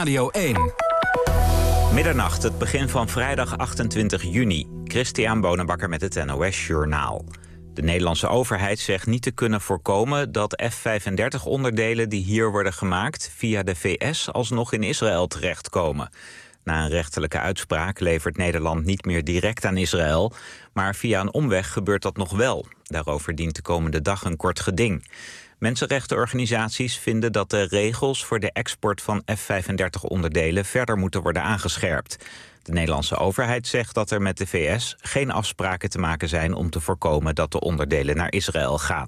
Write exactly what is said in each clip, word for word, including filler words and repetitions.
Radio één. Middernacht, het begin van vrijdag achtentwintig juni. Christian Bonenbakker met het N O S Journaal. De Nederlandse overheid zegt niet te kunnen voorkomen dat F vijfendertig-onderdelen die hier worden gemaakt via de V S alsnog in Israël terechtkomen. Na een rechterlijke uitspraak levert Nederland niet meer direct aan Israël, maar via een omweg gebeurt dat nog wel. Daarover dient de komende dag een kort geding. Mensenrechtenorganisaties vinden dat de regels voor de export van F vijfendertig-onderdelen verder moeten worden aangescherpt. De Nederlandse overheid zegt dat er met de V S geen afspraken te maken zijn om te voorkomen dat de onderdelen naar Israël gaan.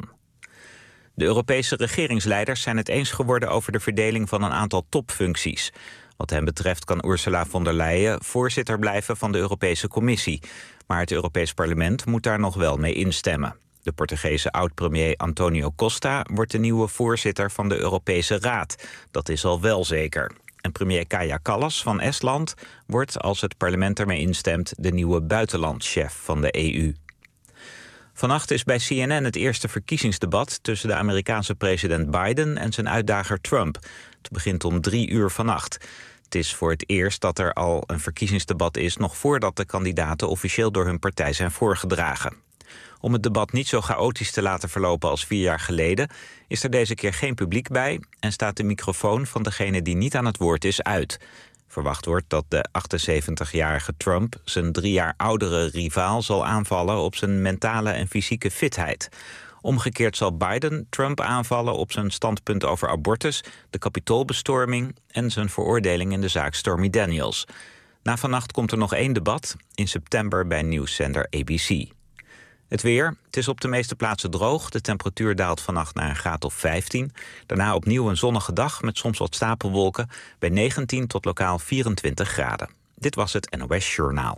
De Europese regeringsleiders zijn het eens geworden over de verdeling van een aantal topfuncties. Wat hen betreft kan Ursula von der Leyen voorzitter blijven van de Europese Commissie. Maar het Europees Parlement moet daar nog wel mee instemmen. De Portugese oud-premier Antonio Costa wordt de nieuwe voorzitter van de Europese Raad. Dat is al wel zeker. En premier Kaja Kallas van Estland wordt, als het parlement ermee instemt, de nieuwe buitenlandchef van de E U. Vannacht is bij C N N het eerste verkiezingsdebat tussen de Amerikaanse president Biden en zijn uitdager Trump. Het begint om drie uur vannacht. Het is voor het eerst dat er al een verkiezingsdebat is, nog voordat de kandidaten officieel door hun partij zijn voorgedragen. Om het debat niet zo chaotisch te laten verlopen als vier jaar geleden, is er deze keer geen publiek bij en staat de microfoon van degene die niet aan het woord is uit. Verwacht wordt dat de achtenzeventigjarige Trump zijn drie jaar oudere rivaal zal aanvallen op zijn mentale en fysieke fitheid. Omgekeerd zal Biden Trump aanvallen op zijn standpunt over abortus, de Capitoolbestorming en zijn veroordeling in de zaak Stormy Daniels. Na vannacht komt er nog één debat, in september bij nieuwszender A B C. Het weer. Het is op de meeste plaatsen droog. De temperatuur daalt vannacht naar een graad of vijftien. Daarna opnieuw een zonnige dag met soms wat stapelwolken bij negentien tot lokaal vierentwintig graden. Dit was het N O S Journaal.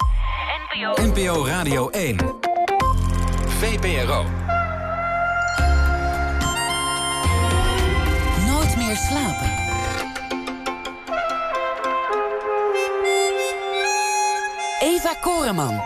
N P O Radio één. V P R O. Nooit meer slapen. Eva Koreman.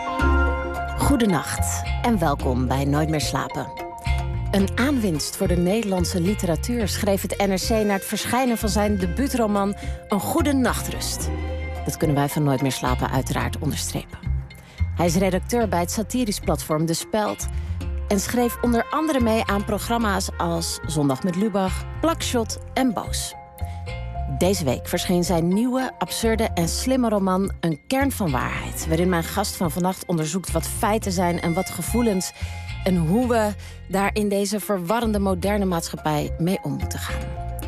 Goedenacht en welkom bij Nooit meer slapen. Een aanwinst voor de Nederlandse literatuur schreef het N R C na het verschijnen van zijn debuutroman Een Goede Nachtrust. Dat kunnen wij van Nooit meer slapen uiteraard onderstrepen. Hij is redacteur bij het satirisch platform De Speld en schreef onder andere mee aan programma's als Zondag met Lubach, Plakshot en Boos. Deze week verscheen zijn nieuwe, absurde en slimme roman Een Kern van Waarheid, waarin mijn gast van vannacht onderzoekt wat feiten zijn en wat gevoelens en hoe we daar in deze verwarrende moderne maatschappij mee om moeten gaan.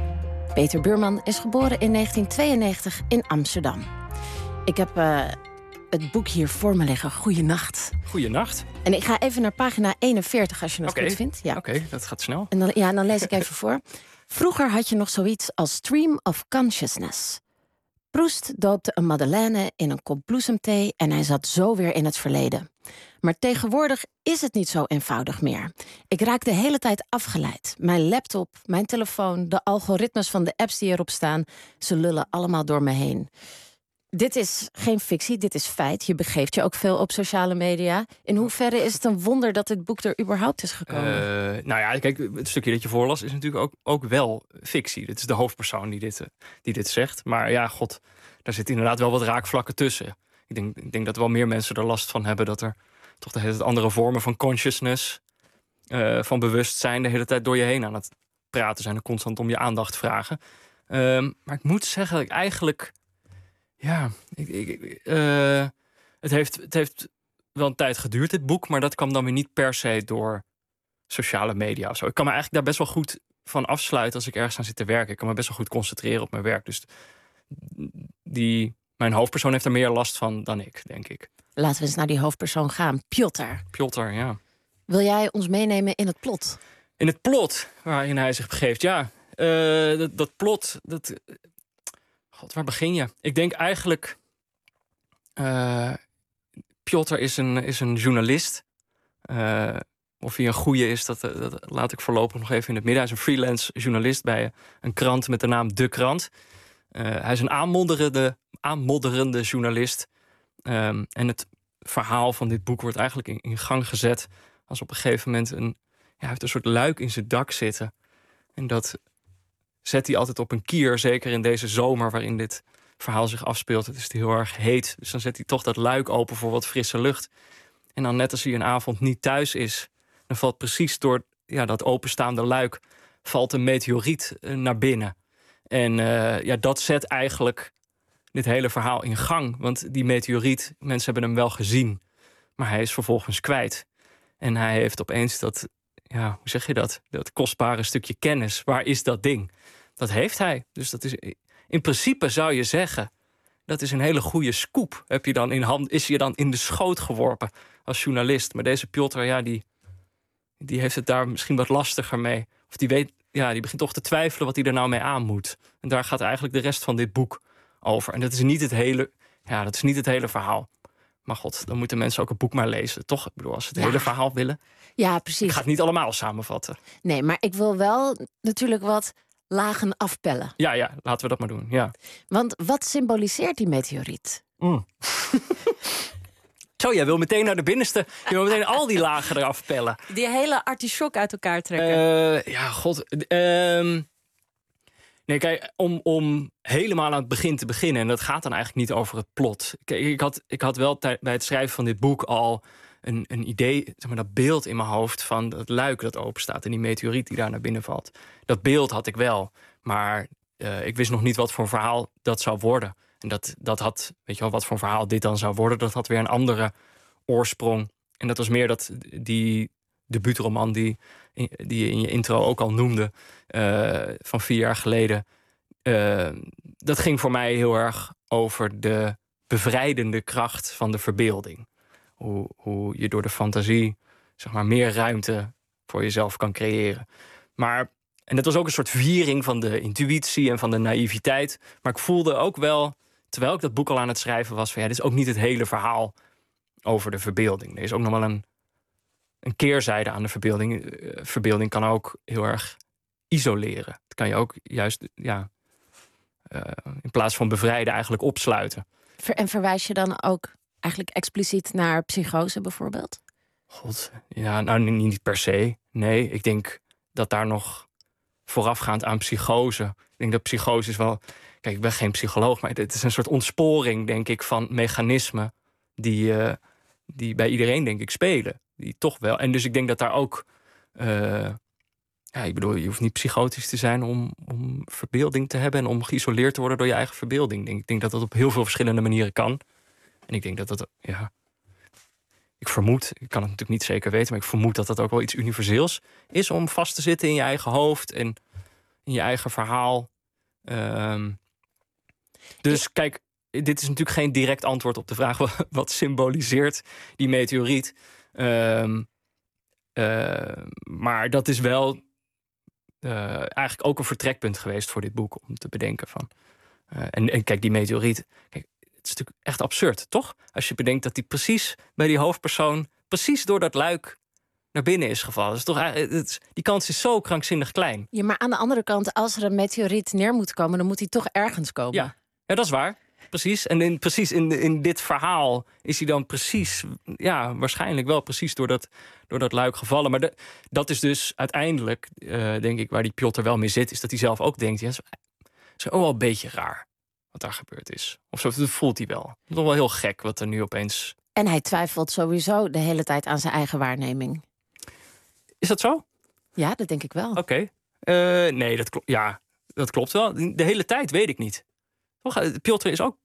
Peter Buurman is geboren in negentien tweeënnegentig in Amsterdam. Ik heb uh, het boek hier voor me liggen. Goeienacht. Goeienacht. En ik ga even naar pagina eenenveertig als je dat okay. goed vindt. Ja. Oké, okay, dat gaat snel. En dan, ja, dan lees ik even voor. Vroeger had je nog zoiets als stream of consciousness. Proest doopte een madeleine in een kop bloesemthee en hij zat zo weer in het verleden. Maar tegenwoordig is het niet zo eenvoudig meer. Ik raak de hele tijd afgeleid. Mijn laptop, mijn telefoon, de algoritmes van de apps die erop staan, ze lullen allemaal door me heen. Dit is geen fictie, dit is feit. Je begeeft je ook veel op sociale media. In hoeverre is het een wonder dat dit boek er überhaupt is gekomen? Uh, nou ja, kijk, het stukje dat je voorlas is natuurlijk ook, ook wel fictie. Dit is de hoofdpersoon die dit, uh, die dit zegt. Maar ja, god, daar zitten inderdaad wel wat raakvlakken tussen. Ik denk, ik denk dat wel meer mensen er last van hebben dat er toch de hele tijd andere vormen van consciousness, uh, van bewustzijn, de hele tijd door je heen aan het praten zijn en constant om je aandacht vragen. Uh, maar ik moet zeggen dat ik eigenlijk... Ja, ik, ik, uh, het, heeft, het heeft wel een tijd geduurd, dit boek, maar dat kwam dan weer niet per se door sociale media of zo. Ik kan me eigenlijk daar best wel goed van afsluiten als ik ergens aan zit te werken. Ik kan me best wel goed concentreren op mijn werk. Dus die, mijn hoofdpersoon heeft er meer last van dan ik, denk ik. Laten we eens naar die hoofdpersoon gaan. Piotr. Piotr, ja. Wil jij ons meenemen in het plot? In het plot waarin hij zich begeeft, ja. Uh, dat, dat plot, dat... God, waar begin je? Ik denk eigenlijk... Uh, Piotr is een, is een journalist. Uh, of hij een goeie is, dat, dat laat ik voorlopig nog even in het midden. Hij is een freelance journalist bij een krant met de naam De Krant. Uh, hij is een aanmodderende, aanmodderende journalist. Um, en het verhaal van dit boek wordt eigenlijk in, in gang gezet als op een gegeven moment een... Ja, hij heeft een soort luik in zijn dak zitten. En dat... zet hij altijd op een kier. Zeker in deze zomer waarin dit verhaal zich afspeelt. Het is heel erg heet. Dus dan zet hij toch dat luik open voor wat frisse lucht. En dan net als hij een avond niet thuis is, dan valt precies door ja, dat openstaande luik valt een meteoriet uh, naar binnen. En uh, ja, dat zet eigenlijk dit hele verhaal in gang. Want die meteoriet, mensen hebben hem wel gezien, maar hij is vervolgens kwijt. En hij heeft opeens dat, ja, hoe zeg je dat? Dat kostbare stukje kennis. Waar is dat ding? Dat heeft hij. Dus dat is, in principe zou je zeggen, dat is een hele goede scoop. Heb je dan in hand, is je dan in de schoot geworpen als journalist. Maar deze Piotr, ja, die, die heeft het daar misschien wat lastiger mee. Of die weet, ja, die begint toch te twijfelen wat hij er nou mee aan moet. En daar gaat eigenlijk de rest van dit boek over. En dat is niet het hele, ja, dat is niet het hele verhaal. Maar god, dan moeten mensen ook het boek maar lezen, toch? Ik bedoel, als ze het ja. hele verhaal willen. Ja, precies. Ik ga het niet allemaal samenvatten. Nee, maar ik wil wel natuurlijk wat lagen afpellen. Ja, ja, laten we dat maar doen, ja. Want wat symboliseert die meteoriet? Mm. Zo, jij wil meteen naar de binnenste. Je wil meteen al die lagen eraf pellen. Die hele artichok uit elkaar trekken. Uh, ja, god. Uh, nee, kijk, om, om helemaal aan het begin te beginnen, en dat gaat dan eigenlijk niet over het plot. Kijk, ik had, ik had wel bij het schrijven van dit boek al een, een idee, zeg maar, dat beeld in mijn hoofd van dat luik dat open staat en die meteoriet die daar naar binnen valt. Dat beeld had ik wel, maar uh, ik wist nog niet wat voor een verhaal dat zou worden. En dat, dat had, weet je wel, wat voor een verhaal dit dan zou worden, dat had weer een andere oorsprong. En dat was meer dat die debuutroman die, die je in je intro ook al noemde, uh, van vier jaar geleden. Uh, dat ging voor mij heel erg over de bevrijdende kracht van de verbeelding. Hoe, hoe je door de fantasie, zeg maar, meer ruimte voor jezelf kan creëren. Maar, en dat was ook een soort viering van de intuïtie en van de naïviteit. Maar ik voelde ook wel, terwijl ik dat boek al aan het schrijven was, van ja, dit is ook niet het hele verhaal over de verbeelding. Er is ook nog wel een, een keerzijde aan de verbeelding. Uh, verbeelding kan ook heel erg isoleren. Het kan je ook juist, ja, uh, in plaats van bevrijden eigenlijk opsluiten. En verwijs je dan ook eigenlijk expliciet naar psychose bijvoorbeeld? God, ja, nou niet per se. Nee, ik denk dat daar nog voorafgaand aan psychose. Ik denk dat psychose is wel, kijk, ik ben geen psycholoog, maar het is een soort ontsporing, denk ik, van mechanismen die, uh, die bij iedereen, denk ik, spelen. Die toch wel. En dus ik denk dat daar ook, uh, ja, ik bedoel, je hoeft niet psychotisch te zijn om, om verbeelding te hebben en om geïsoleerd te worden door je eigen verbeelding. Ik denk, ik denk dat dat op heel veel verschillende manieren kan. En ik denk dat dat, ja, ik vermoed, ik kan het natuurlijk niet zeker weten, maar ik vermoed dat dat ook wel iets universeels is om vast te zitten in je eigen hoofd en in je eigen verhaal. Um, dus kijk, dit is natuurlijk geen direct antwoord op de vraag wat, wat symboliseert die meteoriet. Um, uh, maar dat is wel uh, eigenlijk ook een vertrekpunt geweest voor dit boek om te bedenken van. Uh, en, en kijk, die meteoriet, kijk, het is natuurlijk echt absurd, toch? Als je bedenkt dat die precies bij die hoofdpersoon precies door dat luik naar binnen is gevallen. Dus toch, het is, die kans is zo krankzinnig klein. Ja, maar aan de andere kant, als er een meteoriet neer moet komen, dan moet hij toch ergens komen. Ja, ja, dat is waar. Precies. En in, precies in, in dit verhaal is hij dan precies, ja, waarschijnlijk wel precies door dat, door dat luik gevallen. Maar de, dat is dus uiteindelijk, uh, denk ik, waar die Piotr wel mee zit, is dat hij zelf ook denkt, ja, het is ook wel een beetje raar wat daar gebeurd is. Of zo, dat voelt hij wel. Het is toch wel heel gek wat er nu opeens. En hij twijfelt sowieso de hele tijd aan zijn eigen waarneming. Is dat zo? Ja, dat denk ik wel. Oké. Okay. Uh, nee, dat, kl- ja, dat klopt wel. De hele tijd weet ik niet. Toch? Piotr is ook,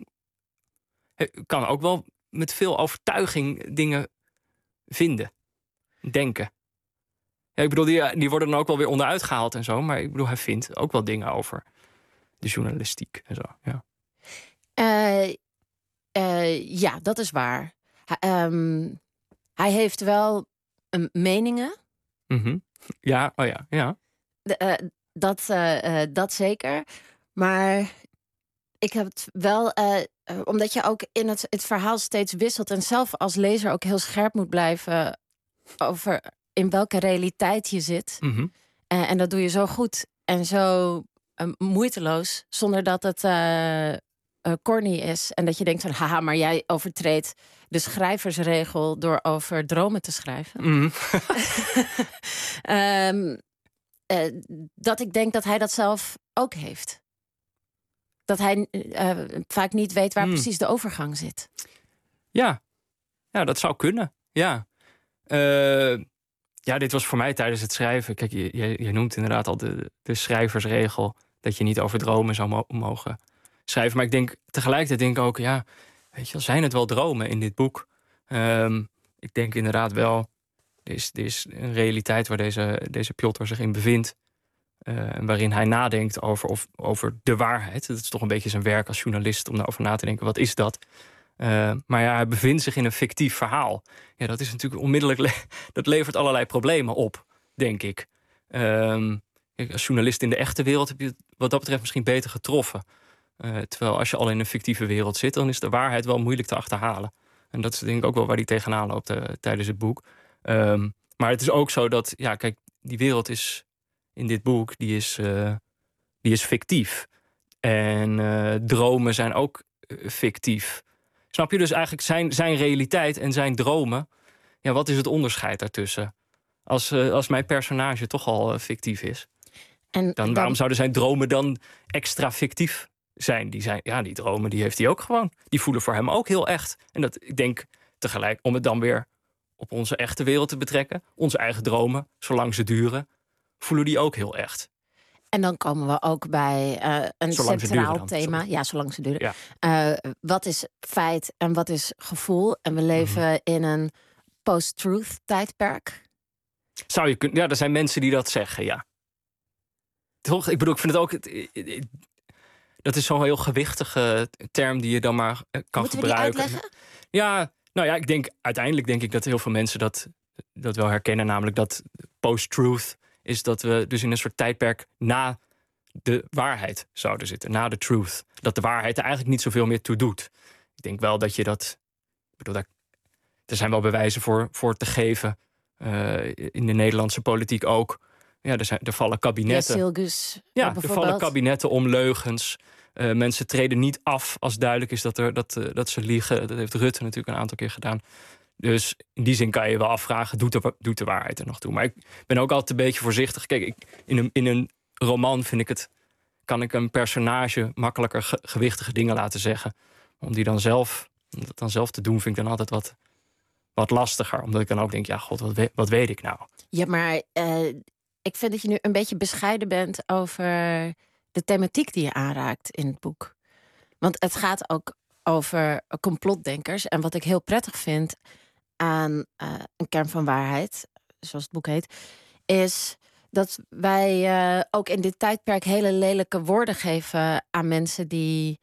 kan ook wel met veel overtuiging dingen vinden. Denken. Ja, ik bedoel, die, die worden dan ook wel weer onderuit gehaald en zo. Maar ik bedoel, hij vindt ook wel dingen over de journalistiek en zo. Ja, uh, uh, ja dat is waar. Hij, um, hij heeft wel um, meningen. Mm-hmm. Ja, oh ja, ja. De, uh, dat, uh, uh, dat zeker. Maar ik heb het wel, uh, uh, omdat je ook in het, het verhaal steeds wisselt en zelf als lezer ook heel scherp moet blijven over in welke realiteit je zit. Mm-hmm. Uh, en dat doe je zo goed en zo uh, moeiteloos, zonder dat het uh, uh, corny is. En dat je denkt van, haha, maar jij overtreedt de schrijversregel door over dromen te schrijven. Mm-hmm. um, uh, dat ik denk dat hij dat zelf ook heeft. Dat hij uh, vaak niet weet waar hmm. precies de overgang zit. Ja, ja dat zou kunnen. Ja. Uh, ja, dit was voor mij tijdens het schrijven. Kijk, je, je, je noemt inderdaad al de, de schrijversregel dat je niet over dromen zou mo- mogen schrijven. Maar ik denk tegelijkertijd denk ik ook, ja, weet je wel, zijn het wel dromen in dit boek? Um, ik denk inderdaad wel, er is, er is een realiteit waar deze, deze Pjotr zich in bevindt. Uh, waarin hij nadenkt over, of, over de waarheid. Dat is toch een beetje zijn werk als journalist om daarover na te denken. Wat is dat? Uh, maar ja, hij bevindt zich in een fictief verhaal. Ja, dat is natuurlijk onmiddellijk... Le- dat levert allerlei problemen op, denk ik. Um, als journalist in de echte wereld heb je het wat dat betreft misschien beter getroffen. Uh, terwijl als je al in een fictieve wereld zit, dan is de waarheid wel moeilijk te achterhalen. En dat is denk ik ook wel waar hij tegenaan loopt uh, tijdens het boek. Um, maar het is ook zo dat, ja, kijk, die wereld is in dit boek, die is, uh, die is fictief. En uh, dromen zijn ook uh, fictief. Snap je? Dus eigenlijk zijn, zijn realiteit en zijn dromen, ja, wat is het onderscheid daartussen? Als, uh, als mijn personage toch al uh, fictief is. En dan, dan, waarom zouden zijn dromen dan extra fictief zijn? Die zijn, ja, die dromen die heeft hij ook gewoon. Die voelen voor hem ook heel echt. En dat, ik denk tegelijk, om het dan weer op onze echte wereld te betrekken, onze eigen dromen, zolang ze duren, voelen die ook heel echt. En dan komen we ook bij uh, een zolang centraal thema. Sorry. Ja, zolang ze duren. Ja. Uh, wat is feit en wat is gevoel? En we leven mm-hmm. in een post-truth tijdperk. Zou je kunnen? Ja, er zijn mensen die dat zeggen, ja. Toch? Ik bedoel, ik vind het ook... Het, het, het, dat is zo'n heel gewichtige term die je dan maar kan Moeten gebruiken. We die uitleggen? Ja, nou ja, ik denk uiteindelijk denk ik dat heel veel mensen dat, dat wel herkennen. Namelijk dat post-truth is dat we dus in een soort tijdperk na de waarheid zouden zitten. Na de truth. Dat de waarheid er eigenlijk niet zoveel meer toe doet. Ik denk wel dat je dat... Ik bedoel, daar, er zijn wel bewijzen voor, voor te geven. Uh, in de Nederlandse politiek ook. Ja, er, zijn, er vallen kabinetten. Ja, Silgus, ja, er vallen kabinetten om leugens. Uh, mensen treden niet af als duidelijk is dat, er, dat, uh, dat ze liegen. Dat heeft Rutte natuurlijk een aantal keer gedaan. Dus in die zin kan je wel afvragen, doet de, doet de waarheid er nog toe? Maar ik ben ook altijd een beetje voorzichtig. Kijk, ik, in, een, in een roman vind ik het, kan ik een personage makkelijker ge, gewichtige dingen laten zeggen. Om die dan zelf, om dat dan zelf te doen, vind ik dan altijd wat, wat lastiger. Omdat ik dan ook denk, ja god, wat, we, wat weet ik nou? Ja, maar uh, ik vind dat je nu een beetje bescheiden bent over de thematiek die je aanraakt in het boek. Want het gaat ook over complotdenkers. En wat ik heel prettig vind aan uh, een kern van waarheid, zoals het boek heet, is dat wij uh, ook in dit tijdperk hele lelijke woorden geven aan mensen die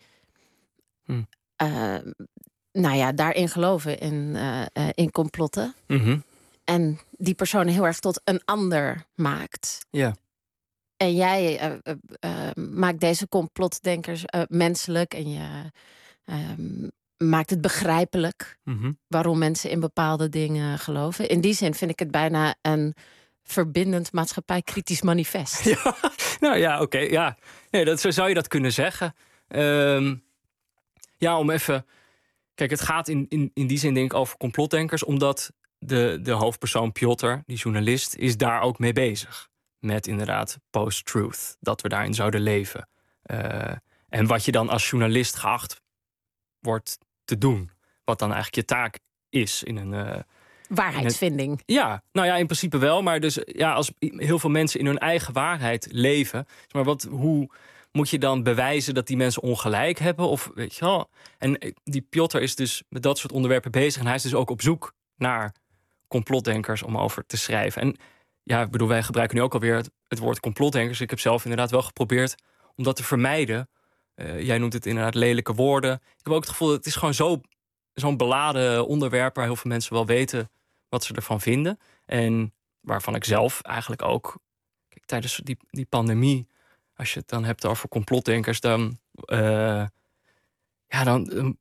hm. uh, nou ja, daarin geloven in, uh, uh, in complotten. Mm-hmm. En die personen heel erg tot een ander maakt. Ja. En jij uh, uh, uh, maakt deze complotdenkers uh, menselijk en je Um, maakt het begrijpelijk mm-hmm. waarom mensen in bepaalde dingen geloven. In die zin vind ik het bijna een verbindend maatschappijkritisch manifest. Ja, nou ja, oké. Okay, ja. Nee, dat, zo zou je dat kunnen zeggen. Um, ja, om even... Kijk, het gaat in, in, in die zin denk ik over complotdenkers, omdat de, de hoofdpersoon Pjotr, die journalist, is daar ook mee bezig. Met inderdaad post-truth, dat we daarin zouden leven. Uh, en wat je dan als journalist geacht wordt te doen. Wat dan eigenlijk je taak is in een... Uh, waarheidsvinding. In een, ja, nou ja, in principe wel. Maar dus ja, als heel veel mensen in hun eigen waarheid leven, maar wat, hoe moet je dan bewijzen dat die mensen ongelijk hebben? Of weet je wel? En die Pjotr is dus met dat soort onderwerpen bezig. En hij is dus ook op zoek naar complotdenkers om over te schrijven. En ja, ik bedoel, wij gebruiken nu ook alweer het, het woord complotdenkers. Ik heb zelf inderdaad wel geprobeerd om dat te vermijden. Uh, jij noemt het inderdaad lelijke woorden. Ik heb ook het gevoel dat het is gewoon zo, zo'n beladen onderwerp waar heel veel mensen wel weten wat ze ervan vinden. En waarvan ik zelf eigenlijk ook, kijk, tijdens die, die pandemie, als je het dan hebt over complotdenkers, dan, uh, ja, dan um,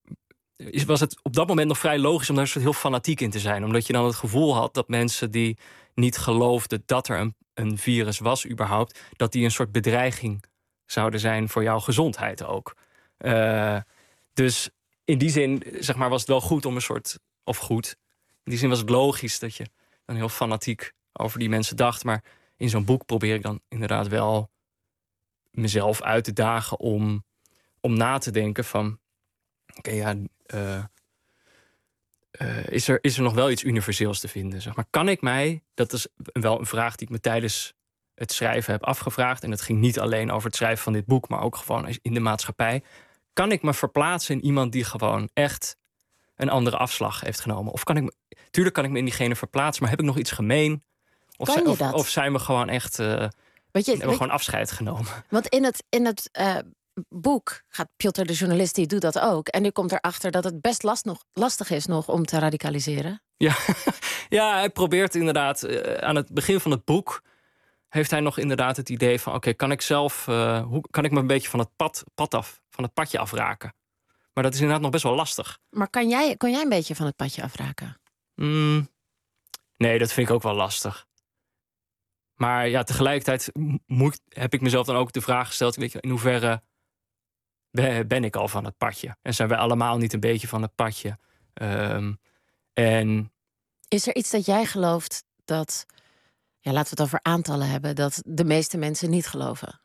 is, was het op dat moment nog vrij logisch om daar soort heel fanatiek in te zijn. Omdat je dan het gevoel had dat mensen die niet geloofden dat er een, een virus was überhaupt, dat die een soort bedreiging zouden zijn voor jouw gezondheid ook. Uh, dus in die zin, zeg maar, was het wel goed om een soort, of goed, in die zin was het logisch dat je dan heel fanatiek over die mensen dacht. Maar in zo'n boek probeer ik dan inderdaad wel mezelf uit te dagen om, om na te denken van... Oké, okay, ja... Uh, uh, is, er, is er nog wel iets universeels te vinden? Zeg maar, kan ik mij... Dat is wel een vraag die ik me tijdens het schrijven heb afgevraagd. En het ging niet alleen over het schrijven van dit boek... maar ook gewoon in de maatschappij. Kan ik me verplaatsen in iemand die gewoon echt... een andere afslag heeft genomen? Of kan ik me... Tuurlijk kan ik me in diegene verplaatsen... maar heb ik nog iets gemeen? Of, kan je of, dat? Of zijn we gewoon echt... Uh, weet je, hebben we weet, gewoon afscheid genomen? Want in het, in het uh, boek gaat Piotr de journalist... die doet dat ook. En die komt erachter dat het best last nog, lastig is nog om te radicaliseren. Ja, ja hij probeert inderdaad... Uh, aan het begin van het boek... heeft hij nog inderdaad het idee van... oké, okay, kan ik zelf... Uh, hoe kan ik me een beetje van het pad, pad af... van het padje afraken? Maar dat is inderdaad nog best wel lastig. Maar kan jij, kan jij een beetje van het padje afraken? Mm, nee, dat vind ik ook wel lastig. Maar ja, tegelijkertijd moet, heb ik mezelf dan ook de vraag gesteld... Weet je, in hoeverre ben ik al van het padje? En zijn wij allemaal niet een beetje van het padje? Um, en... Is er iets dat jij gelooft dat... Ja, laten we het over aantallen hebben... dat de meeste mensen niet geloven?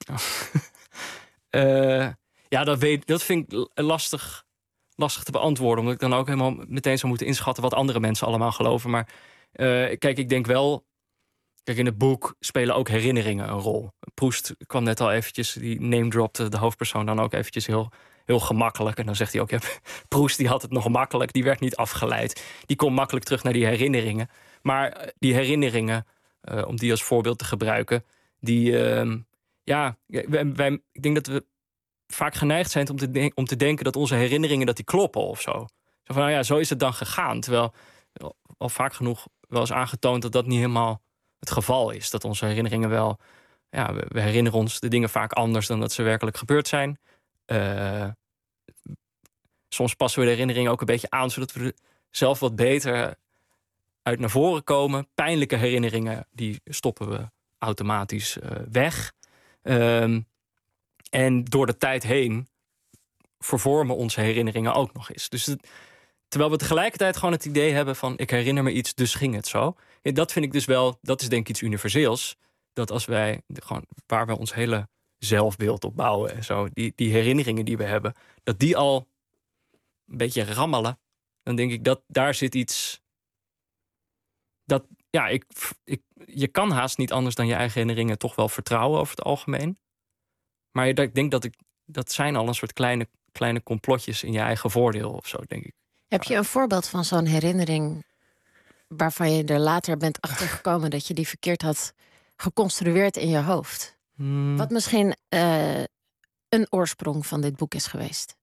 uh, ja, dat, weet, dat vind ik lastig... lastig te beantwoorden, omdat ik dan ook helemaal meteen zou moeten inschatten wat andere mensen allemaal geloven. Maar uh, kijk, ik denk wel... Kijk, in het boek spelen ook herinneringen een rol. Proest kwam net al eventjes, die name-dropte de hoofdpersoon dan ook eventjes heel, heel gemakkelijk. En dan zegt hij ook, ja, Proest die had het nog makkelijk, die werd niet afgeleid. Die komt makkelijk terug naar die herinneringen. Maar die herinneringen, uh, om die als voorbeeld te gebruiken, die, uh, ja, wij, wij, ik denk dat we vaak geneigd zijn om te, de- om te denken dat onze herinneringen dat die kloppen of zo. Zo van, nou ja, zo is het dan gegaan. Terwijl al vaak genoeg wel is aangetoond dat dat niet helemaal het geval is. Dat onze herinneringen wel... Ja, we, we herinneren ons de dingen vaak anders dan dat ze werkelijk gebeurd zijn. Uh, soms passen we de herinneringen ook een beetje aan, zodat we er zelf wat beter uit naar voren komen. Pijnlijke herinneringen, die stoppen we automatisch uh, weg. Um, en door de tijd heen vervormen onze herinneringen ook nog eens. Dus het, terwijl we tegelijkertijd gewoon het idee hebben van... ik herinner me iets, dus ging het zo. Ja, dat vind ik dus wel, dat is denk ik iets universeels. Dat als wij, gewoon waar we ons hele zelfbeeld op bouwen en zo... die, die herinneringen die we hebben, dat die al een beetje rammelen... dan denk ik dat daar zit iets... dat ja, ik, ik, je kan haast niet anders dan je eigen herinneringen toch wel vertrouwen over het algemeen. Maar ik denk dat ik, dat zijn al een soort kleine, kleine complotjes in je eigen voordeel of zo, denk ik. Heb je een voorbeeld van zo'n herinnering waarvan je er later bent achtergekomen dat je die verkeerd had geconstrueerd in je hoofd? Hmm. Wat misschien uh, een oorsprong van dit boek is geweest?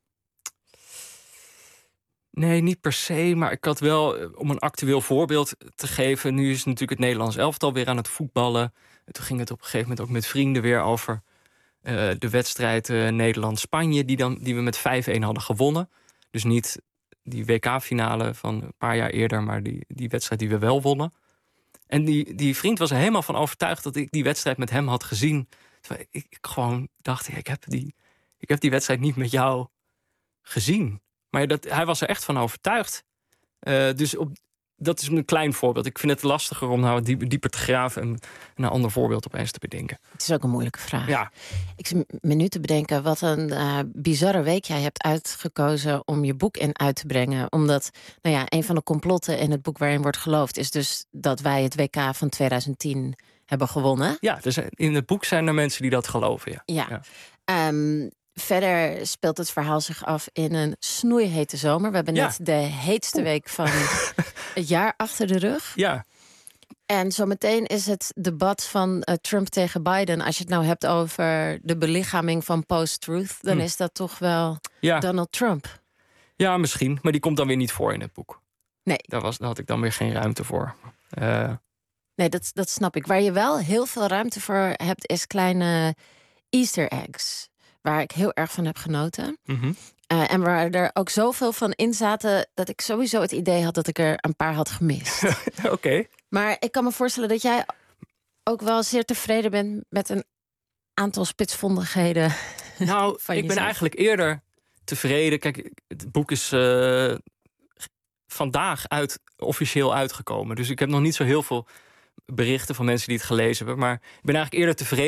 Nee, niet per se, maar ik had wel, om een actueel voorbeeld te geven... nu is natuurlijk het Nederlands elftal weer aan het voetballen. En toen ging het op een gegeven moment ook met vrienden weer over uh, de wedstrijd uh, Nederland-Spanje... Die, dan, die we met vijf-een hadden gewonnen. Dus niet die W K-finale van een paar jaar eerder... maar die, die wedstrijd die we wel wonnen. En die, die vriend was er helemaal van overtuigd dat ik die wedstrijd met hem had gezien. Terwijl ik, ik gewoon dacht, ja, ik, heb die, ik heb die wedstrijd niet met jou gezien. Maar dat, hij was er echt van overtuigd. Uh, dus op, dat is een klein voorbeeld. Ik vind het lastiger om nou diep, dieper te graven... en een ander voorbeeld opeens te bedenken. Het is ook een moeilijke vraag. Ja. Ik zit me nu te bedenken wat een uh, bizarre week jij hebt uitgekozen... om je boek in uit te brengen. Omdat, nou ja, een van de complotten in het boek waarin wordt geloofd... is dus dat wij het W K van twintig tien hebben gewonnen. Ja, dus in het boek zijn er mensen die dat geloven, ja. Ja. ja. Um, Verder speelt het verhaal zich af in een snoeihete zomer. We hebben ja. net de heetste Oeh. week van het jaar achter de rug. Ja. En zometeen is het debat van uh, Trump tegen Biden. Als je het nou hebt over de belichaming van post-truth... dan hm. is dat toch wel ja. Donald Trump. Ja, misschien. Maar die komt dan weer niet voor in het boek. Nee. Daar, was, daar had ik dan weer geen ruimte voor. Uh... Nee, dat, dat snap ik. Waar je wel heel veel ruimte voor hebt... is kleine Easter eggs... waar ik heel erg van heb genoten. Mm-hmm. Uh, en waar er ook zoveel van in zaten... dat ik sowieso het idee had dat ik er een paar had gemist. Oké. Okay. Maar ik kan me voorstellen dat jij ook wel zeer tevreden bent... met een aantal spitsvondigheden. Nou, van ik ben eigenlijk eerder tevreden. Kijk, het boek is uh, vandaag uit, officieel uitgekomen. Dus ik heb nog niet zo heel veel berichten van mensen die het gelezen hebben. Maar ik ben eigenlijk eerder tevreden...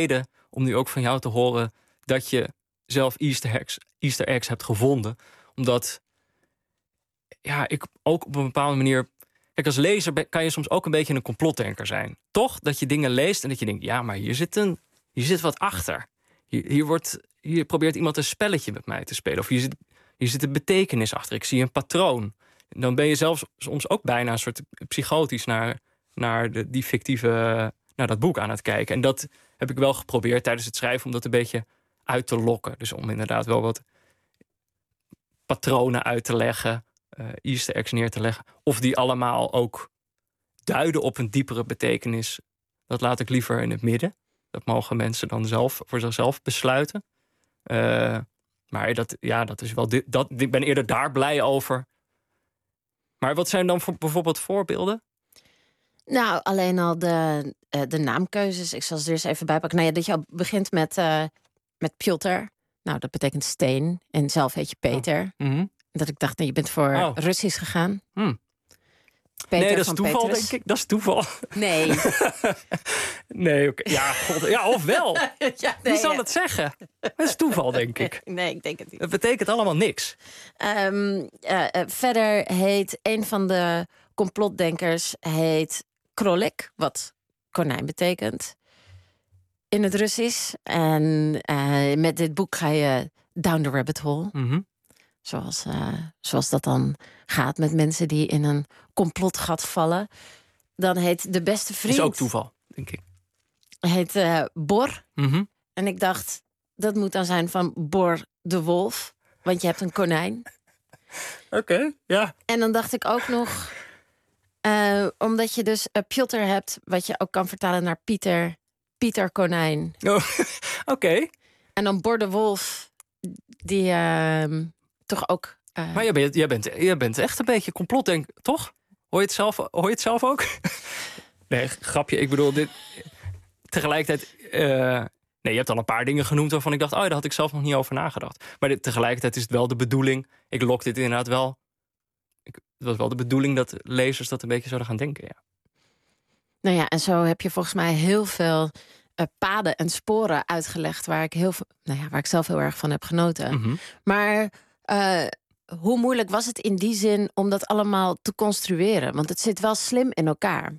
om nu ook van jou te horen dat je zelf Easter eggs, Easter eggs hebt gevonden. Omdat ja, ik ook op een bepaalde manier... Kijk, als lezer ben- kan je soms ook een beetje een complotdenker zijn. Toch? Dat je dingen leest en dat je denkt... ja, maar hier zit, een, hier zit wat achter. Hier, hier, wordt, hier probeert iemand een spelletje met mij te spelen. Of hier zit, hier zit een betekenis achter. Ik zie een patroon. En dan ben je zelfs soms ook bijna een soort psychotisch... naar, naar de, die fictieve, naar dat boek aan het kijken. En dat heb ik wel geprobeerd tijdens het schrijven... om dat een beetje uit te lokken. Dus om inderdaad wel wat patronen uit te leggen... Uh, Easter eggs neer te leggen. Of die allemaal ook duiden op een diepere betekenis. Dat laat ik liever in het midden. Dat mogen mensen dan zelf voor zichzelf besluiten. Uh, maar dat, ja, dat is wel. Dit, dat, ik ben eerder daar blij over. Maar wat zijn dan voor, bijvoorbeeld voorbeelden? Nou, alleen al de, uh, de naamkeuzes. Ik zal ze er eens even bijpakken. Nou ja, dat je al begint met, uh, met Piotr. Nou, dat betekent steen. En zelf heet je Peter. Oh. Mm-hmm. Dat ik dacht, nee, je bent voor oh. Russisch gegaan. Hmm. Peter nee, dat is van toeval, Petrus. denk ik. Dat is toeval. Nee. nee, okay. ja, god, ja, of wel. ja, nee, Wie zal ja. het zeggen? Dat is toeval, denk ik. Nee, ik denk het niet. Het betekent allemaal niks. Um, uh, uh, verder heet een van de complotdenkers heet Krolik, wat konijn betekent in het Russisch. En uh, met dit boek ga je down the rabbit hole. Mm-hmm. Zoals, uh, zoals dat dan gaat met mensen die in een complotgat vallen. Dan heet de beste vriend... Dat is ook toeval, denk ik. Heet uh, Bor. Mm-hmm. En ik dacht, dat moet dan zijn van Bor de Wolf. Want je hebt een konijn. Oké, okay, ja. En dan dacht ik ook nog... Uh, omdat je dus uh, Piotr hebt... wat je ook kan vertalen naar Pieter. Pieter Konijn. Oh, Oké. Okay. En dan Bor de Wolf... die... Uh, toch ook... Uh... Maar jij bent, jij, bent, jij bent echt een beetje complotdenk, toch? Hoor je het zelf, hoor je het zelf ook? nee, grapje. Ik bedoel, dit... Tegelijkertijd... Uh, nee, je hebt al een paar dingen genoemd waarvan ik dacht... oh, daar had ik zelf nog niet over nagedacht. Maar dit, tegelijkertijd is het wel de bedoeling... Ik lok dit inderdaad wel... Ik, het was wel de bedoeling dat lezers dat een beetje zouden gaan denken, ja. Nou ja, en zo heb je volgens mij heel veel... Uh, paden en sporen uitgelegd... waar ik, heel, nou ja, waar ik zelf heel erg van heb genoten. Mm-hmm. Maar... Uh, hoe moeilijk was het in die zin om dat allemaal te construeren? Want het zit wel slim in elkaar.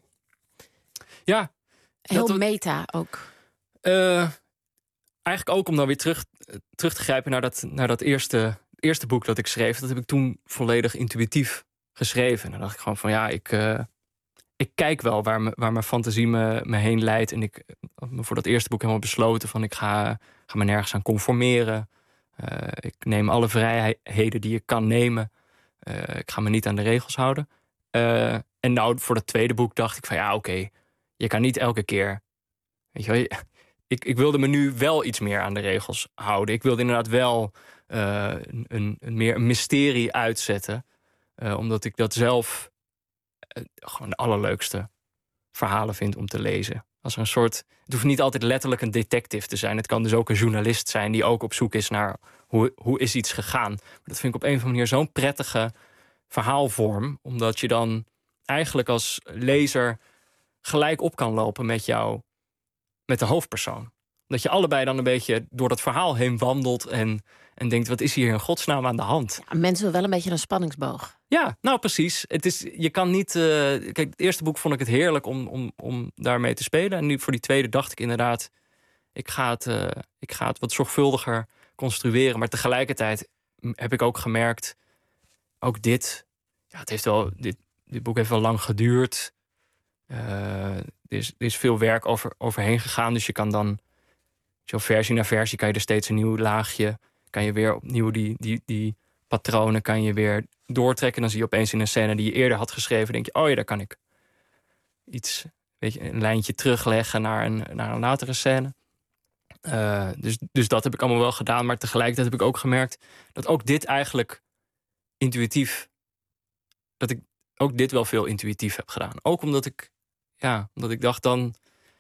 Ja. Heel dat, meta ook. Uh, eigenlijk ook om dan weer terug, terug te grijpen naar dat, naar dat eerste, eerste boek dat ik schreef. Dat heb ik toen volledig intuïtief geschreven. En dan dacht ik gewoon van ja, ik, uh, ik kijk wel waar, me, waar mijn fantasie me, me heen leidt. En ik had me voor dat eerste boek helemaal besloten van ik ga, ga me nergens aan conformeren. Uh, ik neem alle vrijheden die ik kan nemen. Uh, ik ga me niet aan de regels houden. Uh, en nou, voor dat tweede boek dacht ik van ja, oké. Okay, je kan niet elke keer... Weet je wel, ik, ik wilde me nu wel iets meer aan de regels houden. Ik wilde inderdaad wel uh, een, een meer een mysterie uitzetten. Uh, omdat ik dat zelf uh, gewoon de allerleukste verhalen vind om te lezen. Als er een soort... Het hoeft niet altijd letterlijk een detective te zijn. Het kan dus ook een journalist zijn die ook op zoek is naar hoe, hoe is iets gegaan. Maar dat vind ik op een of andere manier zo'n prettige verhaalvorm. Omdat je dan eigenlijk als lezer gelijk op kan lopen met jou, met de hoofdpersoon. Dat je allebei dan een beetje door dat verhaal heen wandelt en, en denkt, wat is hier in godsnaam aan de hand? Ja, mensen willen wel een beetje een spanningsboog. Ja, nou precies. Het is, je kan niet... Uh, kijk, het eerste boek vond ik het heerlijk om, om, om daarmee te spelen. En nu voor die tweede dacht ik inderdaad, ik ga het, uh, ik ga het wat zorgvuldiger construeren. Maar tegelijkertijd heb ik ook gemerkt, ook dit, ja, het heeft wel, dit, dit boek heeft wel lang geduurd. Uh, er, is, er is veel werk over, overheen gegaan. Dus je kan dan, zo versie na versie, kan je er steeds een nieuw laagje, kan je weer opnieuw die, die, die patronen kan je weer doortrekken. Dan zie je opeens in een scène die je eerder had geschreven, denk je, oh ja, daar kan ik iets, weet je, een lijntje terugleggen naar een, naar een latere scène. Uh, dus, dus dat heb ik allemaal wel gedaan. Maar tegelijkertijd heb ik ook gemerkt dat ook dit eigenlijk intuïtief, dat ik ook dit wel veel intuïtief heb gedaan. Ook omdat ik, ja, omdat ik dacht dan,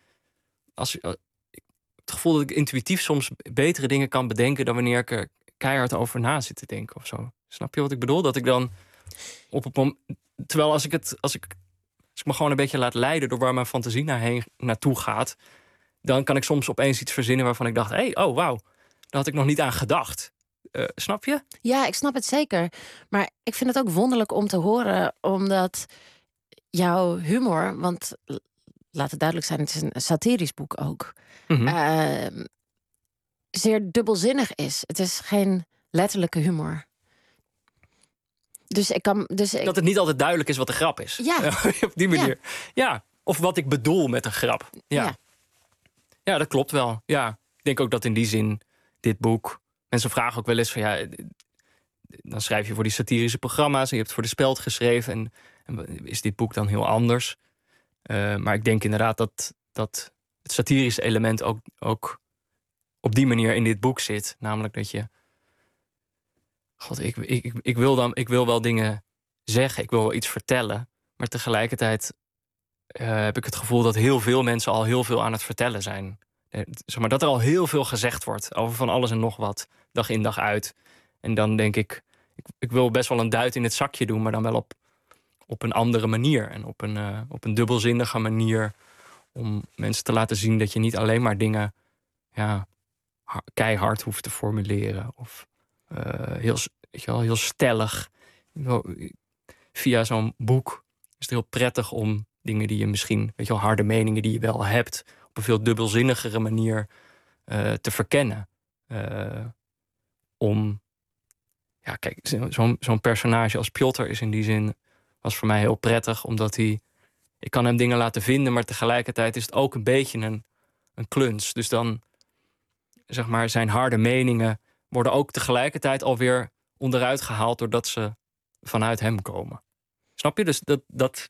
als ik, het gevoel dat ik intuïtief soms betere dingen kan bedenken dan wanneer ik er keihard over na zit te denken of zo. Snap je wat ik bedoel? Dat ik dan op het moment, terwijl als ik het, als ik, als ik me gewoon een beetje laat leiden door waar mijn fantasie naar heen, naartoe gaat, dan kan ik soms opeens iets verzinnen waarvan ik dacht... hé, hey, oh, wauw, daar had ik nog niet aan gedacht. Uh, snap je? Ja, ik snap het zeker. Maar ik vind het ook wonderlijk om te horen, omdat jouw humor... want laat het duidelijk zijn, het is een satirisch boek ook... Mm-hmm. Uh, zeer dubbelzinnig is. Het is geen letterlijke humor. Dus ik kan... Dus ik... Dat het niet altijd duidelijk is wat de grap is. Ja. Op die manier. Ja. ja. Of wat ik bedoel met een grap. Ja. ja. Ja, dat klopt wel. Ja. Ik denk ook dat in die zin dit boek... Mensen vragen ook wel eens van... ja, dan schrijf je voor die satirische programma's... en je hebt voor de Speld geschreven... en, en is dit boek dan heel anders? Uh, maar ik denk inderdaad dat, dat het satirische element ook... ook op die manier in dit boek zit. Namelijk dat je... God, ik, ik, ik, wil dan, ik wil wel dingen zeggen. Ik wil wel iets vertellen. Maar tegelijkertijd uh, heb ik het gevoel... dat heel veel mensen al heel veel aan het vertellen zijn. Uh, zeg maar, dat er al heel veel gezegd wordt. Over van alles en nog wat. Dag in, dag uit. En dan denk ik... Ik, ik wil best wel een duit in het zakje doen... maar dan wel op, op een andere manier. En op een, uh, op een dubbelzinnige manier... om mensen te laten zien dat je niet alleen maar dingen... ja, keihard hoeft te formuleren. Of uh, heel, weet je wel, heel stellig. Via zo'n boek is het heel prettig om dingen die je misschien... weet je wel, harde meningen die je wel hebt... op een veel dubbelzinnigere manier uh, te verkennen. Uh, om... Ja, kijk, zo'n, zo'n personage als Piotr is in die zin... was voor mij heel prettig, omdat hij... Ik kan hem dingen laten vinden, maar tegelijkertijd is het ook een beetje een, een kluns. Dus dan... zeg maar, zijn harde meningen worden ook tegelijkertijd alweer onderuit gehaald... doordat ze vanuit hem komen. Snap je? Dus dat... dat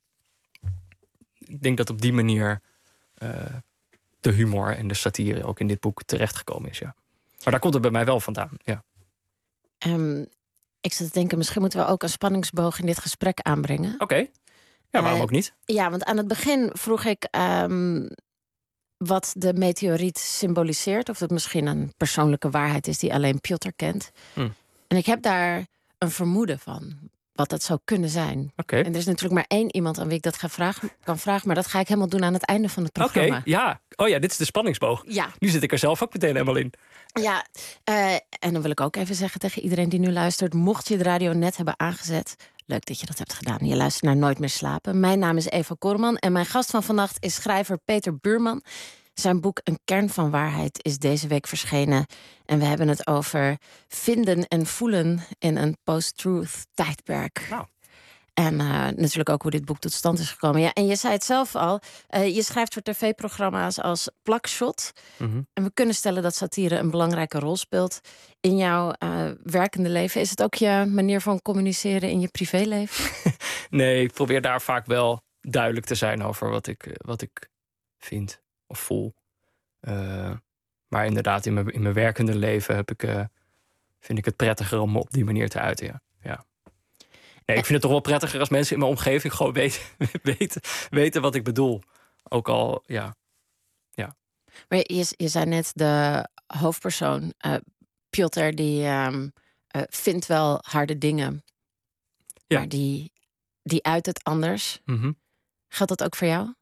ik denk dat op die manier uh, de humor en de satire ook in dit boek terechtgekomen is, ja. Maar daar komt het bij mij wel vandaan, ja. Um, ik zat te denken, misschien moeten we ook een spanningsboog in dit gesprek aanbrengen. Oké. Okay. Ja, waarom uh, ook niet? Ja, want aan het begin vroeg ik... Um, wat de meteoriet symboliseert. Of dat misschien een persoonlijke waarheid is die alleen Piotr kent. Hm. En ik heb daar een vermoeden van. Wat dat zou kunnen zijn. Okay. En er is natuurlijk maar één iemand aan wie ik dat ga vragen, kan vragen. Maar dat ga ik helemaal doen aan het einde van het programma. Oké, okay, ja. Oh ja, dit is de spanningsboog. Ja. Nu zit ik er zelf ook meteen helemaal in. Ja, uh, en dan wil ik ook even zeggen tegen iedereen die nu luistert... mocht je de radio net hebben aangezet... leuk dat je dat hebt gedaan. Je luistert naar Nooit meer slapen. Mijn naam is Eva Korman en mijn gast van vannacht is schrijver Peter Buurman. Zijn boek Een kern van waarheid is deze week verschenen. En we hebben het over vinden en voelen in een post-truth tijdperk. Nou. En uh, natuurlijk ook hoe dit boek tot stand is gekomen. Ja, en je zei het zelf al, uh, je schrijft voor tv-programma's als Plakshot. Mm-hmm. En we kunnen stellen dat satire een belangrijke rol speelt in jouw uh, werkende leven. Is het ook je manier van communiceren in je privéleven? Nee, ik probeer daar vaak wel duidelijk te zijn over wat ik, wat ik vind of voel. Uh, maar inderdaad, in mijn, in mijn werkende leven heb ik, uh, vind ik het prettiger om me op die manier te uiten. Ja. Ja. Nee, ik vind het toch wel prettiger als mensen in mijn omgeving gewoon weten, weten, weten wat ik bedoel. Ook al, ja. ja. Maar je, je zei net, de hoofdpersoon, uh, Piotr, die um, uh, vindt wel harde dingen. Ja. Maar die, die uit het anders. Mm-hmm. Geldt dat ook voor jou?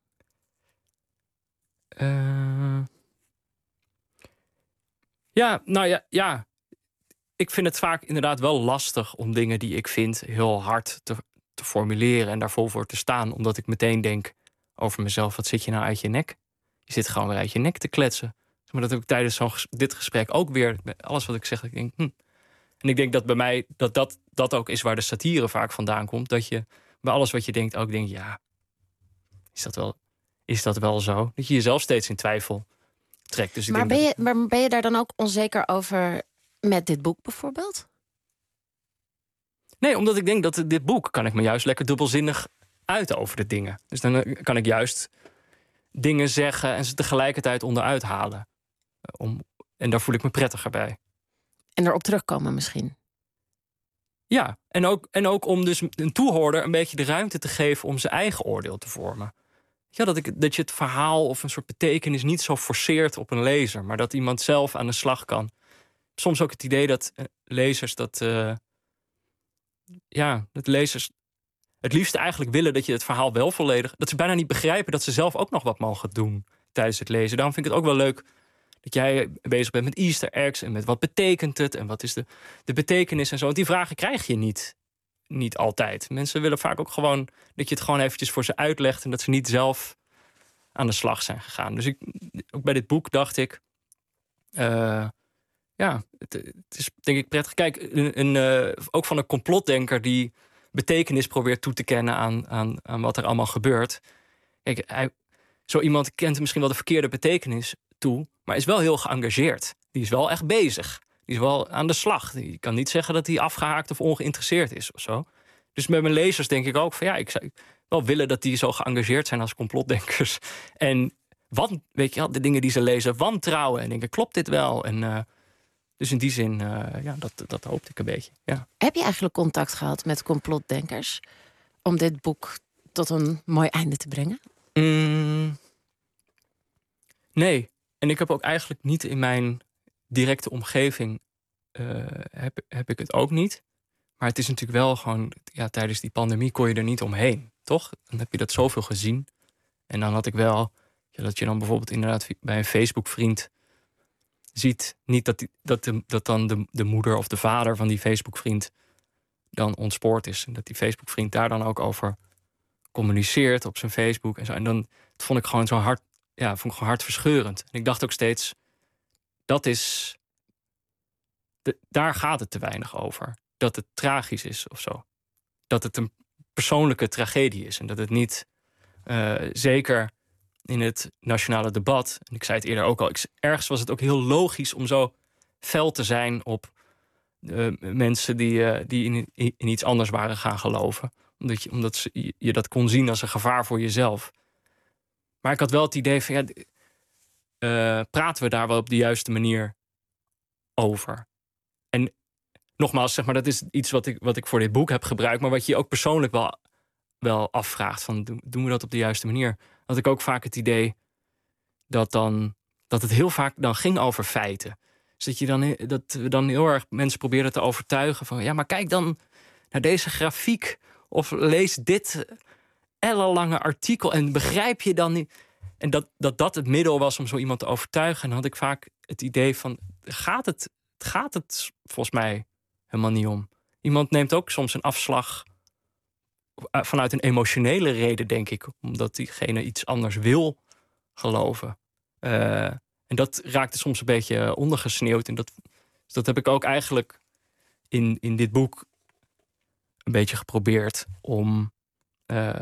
Uh... Ja, nou ja, ja. Ik vind het vaak inderdaad wel lastig om dingen die ik vind heel hard te, te formuleren en daar vol voor te staan. Omdat ik meteen denk over mezelf, wat zit je nou uit je nek? Je zit gewoon weer uit je nek te kletsen. Maar dat heb ik tijdens zo'n, dit gesprek ook weer, alles wat ik zeg, ik denk, hm. En ik denk dat bij mij, dat, dat dat ook is waar de satire vaak vandaan komt. Dat je bij alles wat je denkt ook denkt, ja, is dat wel, is dat wel zo? Dat je jezelf steeds in twijfel trekt. Dus ik maar, denk ben je, ik... maar ben je daar dan ook onzeker over met dit boek bijvoorbeeld? Nee, omdat ik denk dat dit boek kan ik me juist lekker dubbelzinnig uiten over de dingen. Dus dan kan ik juist dingen zeggen en ze tegelijkertijd onderuit halen. Om, en daar voel ik me prettiger bij. En erop terugkomen misschien. Ja, en ook, en ook om dus een toehoorder een beetje de ruimte te geven om zijn eigen oordeel te vormen. Ja, dat, ik, dat je het verhaal of een soort betekenis niet zo forceert op een lezer, maar dat iemand zelf aan de slag kan. Soms ook het idee dat uh, lezers dat... Uh, ja, dat lezers het liefst eigenlijk willen dat je het verhaal wel volledig... dat ze bijna niet begrijpen dat ze zelf ook nog wat mogen doen. tijdens het lezen. Daarom vind ik het ook wel leuk dat jij bezig bent met Easter eggs en met wat betekent het en wat is de, de betekenis en zo. Want die vragen krijg je niet, niet altijd. Mensen willen vaak ook gewoon dat je het gewoon eventjes voor ze uitlegt en dat ze niet zelf aan de slag zijn gegaan. Dus ik, ook bij dit boek dacht ik, uh, ja, het, het is denk ik prettig. Kijk, een, een, uh, ook van een complotdenker die betekenis probeert toe te kennen aan, aan, aan wat er allemaal gebeurt. Kijk, hij, zo iemand kent misschien wel de verkeerde betekenis toe, maar is wel heel geëngageerd. Die is wel echt bezig. Die is wel aan de slag. Je kan niet zeggen dat hij afgehaakt of ongeïnteresseerd is of zo. Dus met mijn lezers denk ik ook van ja, ik zou wel willen dat die zo geëngageerd zijn als complotdenkers. En wat, weet je wel, de dingen die ze lezen, wantrouwen en denken, klopt dit wel? En uh, dus in die zin, uh, ja, dat, dat hoopte ik een beetje. Ja. Heb je eigenlijk contact gehad met complotdenkers om dit boek tot een mooi einde te brengen? Mm, nee. En ik heb ook eigenlijk niet in mijn directe omgeving uh, heb, heb ik het ook niet. Maar het is natuurlijk wel gewoon, ja, tijdens die pandemie kon je er niet omheen, toch? Dan heb je dat zoveel gezien. En dan had ik wel, ja, dat je dan bijvoorbeeld inderdaad bij een Facebook-vriend ziet, niet dat, die, dat, de, dat dan de, de moeder of de vader van die Facebook-vriend dan ontspoord is. En dat die Facebook-vriend daar dan ook over communiceert op zijn Facebook en zo. En dan dat vond ik gewoon zo hard, ja, vond ik gewoon hartverscheurend. En ik dacht ook steeds, dat is, de, daar gaat het te weinig over. Dat het tragisch is of zo. Dat het een persoonlijke tragedie is. En dat het niet, uh, zeker in het nationale debat, en ik zei het eerder ook al, ik, ergens was het ook heel logisch om zo fel te zijn op uh, mensen die, uh, die in, in iets anders waren gaan geloven. Omdat, je, omdat ze, je dat kon zien als een gevaar voor jezelf. Maar ik had wel het idee van, ja, uh, praten we daar wel op de juiste manier over? En nogmaals, zeg maar, dat is iets wat ik, wat ik voor dit boek heb gebruikt, maar wat je ook persoonlijk wel, wel afvraagt. Van, doen, doen we dat op de juiste manier? Had ik ook vaak het idee dat, dan, dat het heel vaak dan ging over feiten. Dus dat, je dan, dat we dan heel erg mensen probeerden te overtuigen van, ja, maar kijk dan naar deze grafiek of lees dit ellenlange artikel en begrijp je dan niet. En dat, dat dat het middel was om zo iemand te overtuigen. En dan had ik vaak het idee van, gaat het, gaat het volgens mij helemaal niet om. Iemand neemt ook soms een afslag vanuit een emotionele reden, denk ik. Omdat diegene iets anders wil geloven. Uh, en dat raakte soms een beetje ondergesneeuwd. En dat, dus dat heb ik ook eigenlijk in, in dit boek een beetje geprobeerd om uh,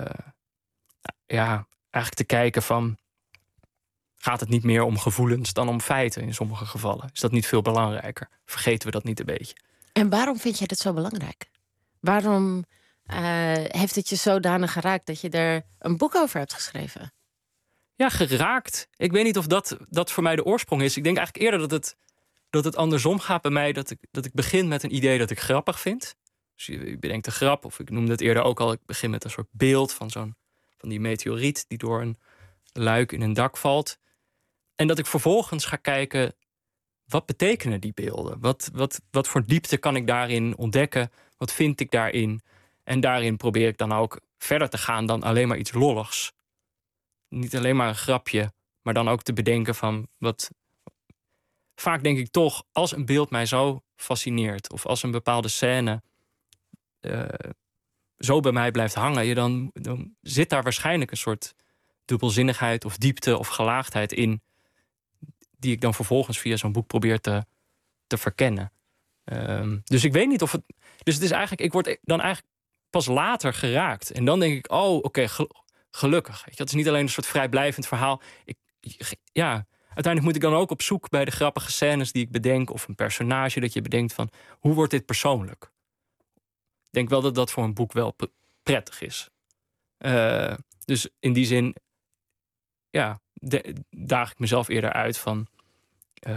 ja, eigenlijk te kijken van, gaat het niet meer om gevoelens dan om feiten in sommige gevallen? Is dat niet veel belangrijker? Vergeten we dat niet een beetje? En waarom vind jij dit zo belangrijk? Waarom uh, heeft het je zodanig geraakt dat je er een boek over hebt geschreven? Ja, geraakt. Ik weet niet of dat, dat voor mij de oorsprong is. Ik denk eigenlijk eerder dat het, dat het andersom gaat bij mij. Dat ik, dat ik begin met een idee dat ik grappig vind. Dus je bedenkt een grap, of ik noemde het eerder ook al. Ik begin met een soort beeld van, zo'n, van die meteoriet die door een luik in een dak valt. En dat ik vervolgens ga kijken, wat betekenen die beelden? Wat, wat, wat voor diepte kan ik daarin ontdekken? Wat vind ik daarin? En daarin probeer ik dan ook verder te gaan dan alleen maar iets lolligs. Niet alleen maar een grapje, maar dan ook te bedenken van wat. Vaak denk ik toch, als een beeld mij zo fascineert, of als een bepaalde scène uh, zo bij mij blijft hangen, je dan, dan zit daar waarschijnlijk een soort dubbelzinnigheid of diepte of gelaagdheid in, die ik dan vervolgens via zo'n boek probeer te, te verkennen. Um, dus ik weet niet of het. Dus het is eigenlijk, ik word dan eigenlijk pas later geraakt. En dan denk ik, oh, oké, okay, gelukkig. Weet je, het is niet alleen een soort vrijblijvend verhaal. Ik, ja, uiteindelijk moet ik dan ook op zoek bij de grappige scènes die ik bedenk, of een personage dat je bedenkt van, hoe wordt dit persoonlijk? Ik denk wel dat dat voor een boek wel prettig is. Uh, dus in die zin, ja, de, daag ik mezelf eerder uit van, uh,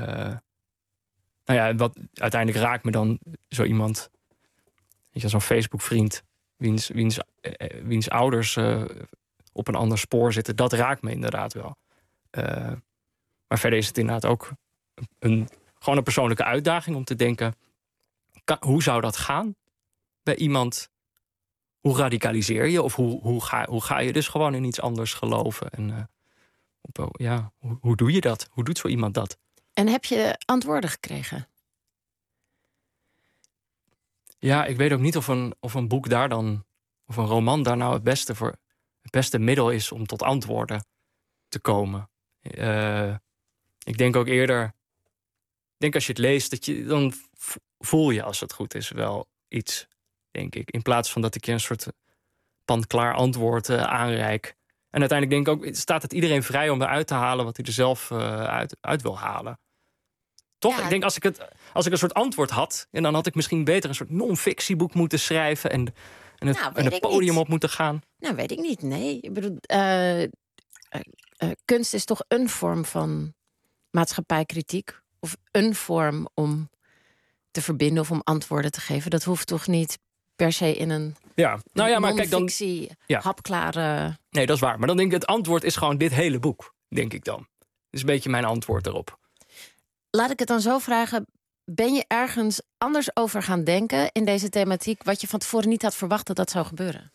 nou ja, wat uiteindelijk raakt me dan zo iemand, weet je, zo'n Facebook-vriend, wiens, wiens, uh, wiens ouders uh, op een ander spoor zitten, dat raakt me inderdaad wel. Uh, maar verder is het inderdaad ook een, gewoon een persoonlijke uitdaging om te denken, kan, hoe zou dat gaan bij iemand? Hoe radicaliseer je? Of hoe, hoe, ga, hoe ga je dus gewoon in iets anders geloven? En uh, op, ja, hoe, hoe doe je dat? Hoe doet zo iemand dat? En heb je antwoorden gekregen? Ja, ik weet ook niet of een, of een boek daar dan, of een roman daar nou het beste voor, het beste middel is om tot antwoorden te komen. Uh, ik denk ook eerder, ik denk als je het leest, dat je dan voel je als het goed is wel iets, denk ik. In plaats van dat ik je een soort pan-klaar antwoord uh, aanreik. En uiteindelijk denk ik ook, staat het iedereen vrij om eruit te halen wat hij er zelf uh, uit, uit wil halen. Toch? Ja. Ik denk als ik, het, als ik een soort antwoord had, en dan had ik misschien beter een soort non-fictieboek moeten schrijven en, en het, nou, en het podium niet. op moeten gaan. Nou, weet ik niet. Nee. Ik bedoel, uh, uh, uh, kunst is toch een vorm van maatschappijkritiek, of een vorm om te verbinden of om antwoorden te geven. Dat hoeft toch niet per se in een ja. Nou ja, maar kijk dan, ja. hapklare... Nee, dat is waar. Maar dan denk ik, het antwoord is gewoon dit hele boek, denk ik dan. Dat is een beetje mijn antwoord erop. Laat ik het dan zo vragen. Ben je ergens anders over gaan denken in deze thematiek, wat je van tevoren niet had verwacht dat dat zou gebeuren?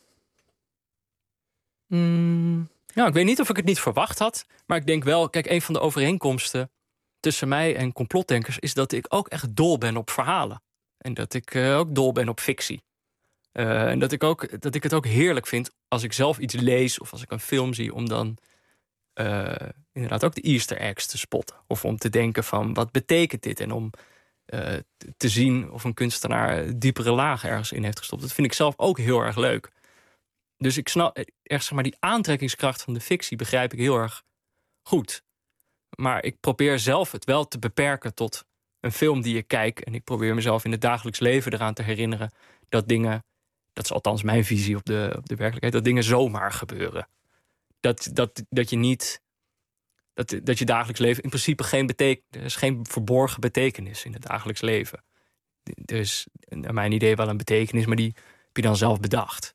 Mm, nou, ik weet niet of ik het niet verwacht had. Maar ik denk wel, kijk, een van de overeenkomsten tussen mij en complotdenkers is dat ik ook echt dol ben op verhalen. En dat ik uh, ook dol ben op fictie. Uh, en dat ik, ook, dat ik het ook heerlijk vind als ik zelf iets lees of als ik een film zie, om dan uh, inderdaad ook de Easter eggs te spotten. Of om te denken van, wat betekent dit? En om uh, te zien of een kunstenaar diepere lagen ergens in heeft gestopt. Dat vind ik zelf ook heel erg leuk. Dus ik snap, echt, zeg maar, die aantrekkingskracht van de fictie begrijp ik heel erg goed. Maar ik probeer zelf het wel te beperken tot een film die ik kijk. En ik probeer mezelf in het dagelijks leven eraan te herinneren dat dingen, dat is althans mijn visie op de, op de werkelijkheid, dat dingen zomaar gebeuren. Dat, dat, dat je niet, dat, dat je dagelijks leven in principe geen betekenis, er is geen verborgen betekenis in het dagelijks leven. Er is naar mijn idee wel een betekenis, maar die heb je dan zelf bedacht.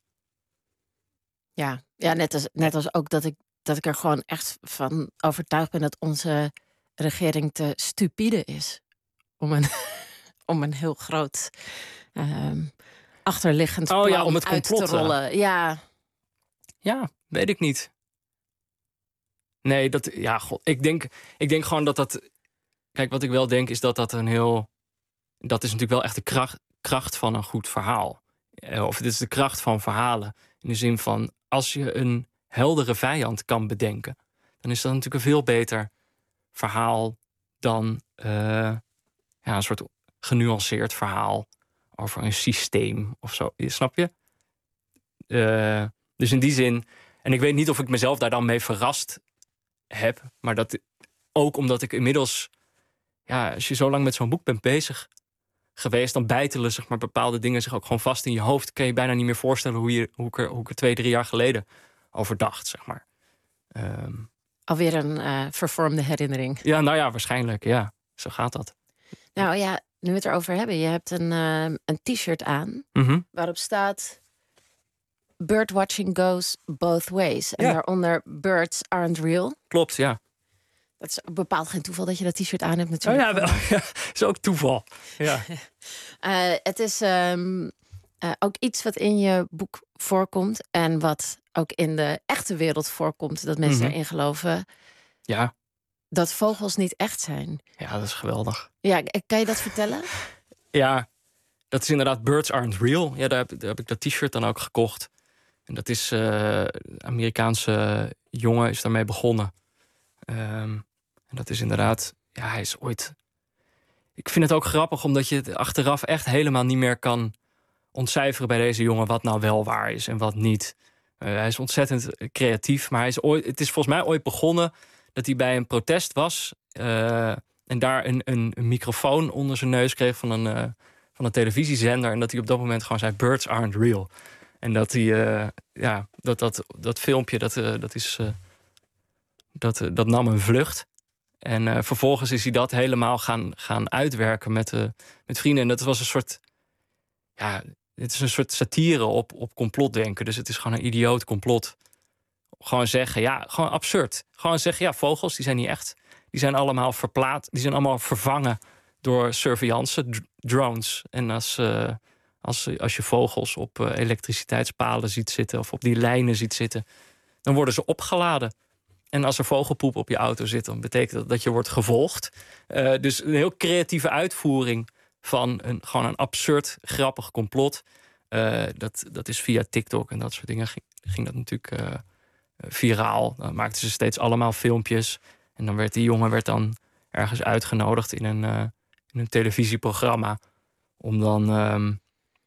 Ja, ja net, als, net als ook dat ik, dat ik er gewoon echt van overtuigd ben dat onze regering te stupide is om een, om een heel groot um, achterliggend plan oh ja, om het uit te rollen. Ja. ja, weet ik niet. Nee, dat, ja, god, ik denk, ik denk gewoon dat dat, kijk, wat ik wel denk is dat dat een heel, dat is natuurlijk wel echt de kracht, kracht van een goed verhaal. Of het is de kracht van verhalen. In de zin van, als je een heldere vijand kan bedenken, dan is dat natuurlijk een veel beter verhaal dan uh, ja, een soort genuanceerd verhaal over een systeem of zo. Snap je? Uh, dus in die zin, en ik weet niet of ik mezelf daar dan mee verrast heb, maar dat ook omdat ik inmiddels, ja, als je zo lang met zo'n boek bent bezig geweest, dan bijtelen, zeg maar, bepaalde dingen zich ook gewoon vast in je hoofd. Kan je bijna niet meer voorstellen hoe, je, hoe, ik, er, hoe ik er twee, drie jaar geleden over dacht, zeg maar. Um, Alweer een uh, vervormde herinnering. Ja, nou ja, waarschijnlijk, ja. Zo gaat dat. Nou ja, nu we het erover hebben. Je hebt een, uh, een t-shirt aan, mm-hmm. waarop staat Birdwatching goes both ways. En ja. daaronder birds aren't real. Klopt, ja. Dat is bepaald geen toeval dat je dat t-shirt aan hebt natuurlijk. Oh ja, wel, ja, is ook toeval. Ja. uh, het is um, uh, ook iets wat in je boek voorkomt en wat ook in de echte wereld voorkomt, dat mensen mm-hmm. erin geloven. Ja. Dat vogels niet echt zijn. Ja, dat is geweldig. Ja, kan je dat vertellen? Ja, dat is inderdaad Birds Aren't Real. Ja, daar heb, daar heb ik dat t-shirt dan ook gekocht. En dat is, uh, een Amerikaanse jongen is daarmee begonnen. Um, en dat is inderdaad, ja, hij is ooit... Ik vind het ook grappig, omdat je het achteraf echt helemaal niet meer kan ontcijferen bij deze jongen wat nou wel waar is en wat niet. Uh, hij is ontzettend creatief, maar hij is ooit, het is volgens mij ooit begonnen dat hij bij een protest was uh, en daar een, een, een microfoon onder zijn neus kreeg van een, uh, van een televisiezender en dat hij op dat moment gewoon zei, birds aren't real. En dat hij, uh, ja, dat, dat, dat filmpje, dat, uh, dat is, uh, dat, uh, dat nam een vlucht. En uh, vervolgens is hij dat helemaal gaan, gaan uitwerken met, uh, met vrienden. En dat was een soort, ja, het is een soort satire op, op complotdenken. Dus het is gewoon een idioot complot. Gewoon zeggen, ja, gewoon absurd. Gewoon zeggen, ja, vogels, die zijn niet echt. Die zijn allemaal verplaatst, die zijn allemaal vervangen door surveillance d- drones. En als, uh, als, als je vogels op uh, elektriciteitspalen ziet zitten of op die lijnen ziet zitten, dan worden ze opgeladen. En als er vogelpoep op je auto zit, dan betekent dat dat je wordt gevolgd. Uh, dus een heel creatieve uitvoering van een, gewoon een absurd, grappig complot. Uh, dat, dat is via TikTok en dat soort dingen ging, ging dat natuurlijk uh, viraal. Dan maakten ze steeds allemaal filmpjes. En dan werd die jongen werd dan ergens uitgenodigd in een, uh, in een televisieprogramma. Om dan, um,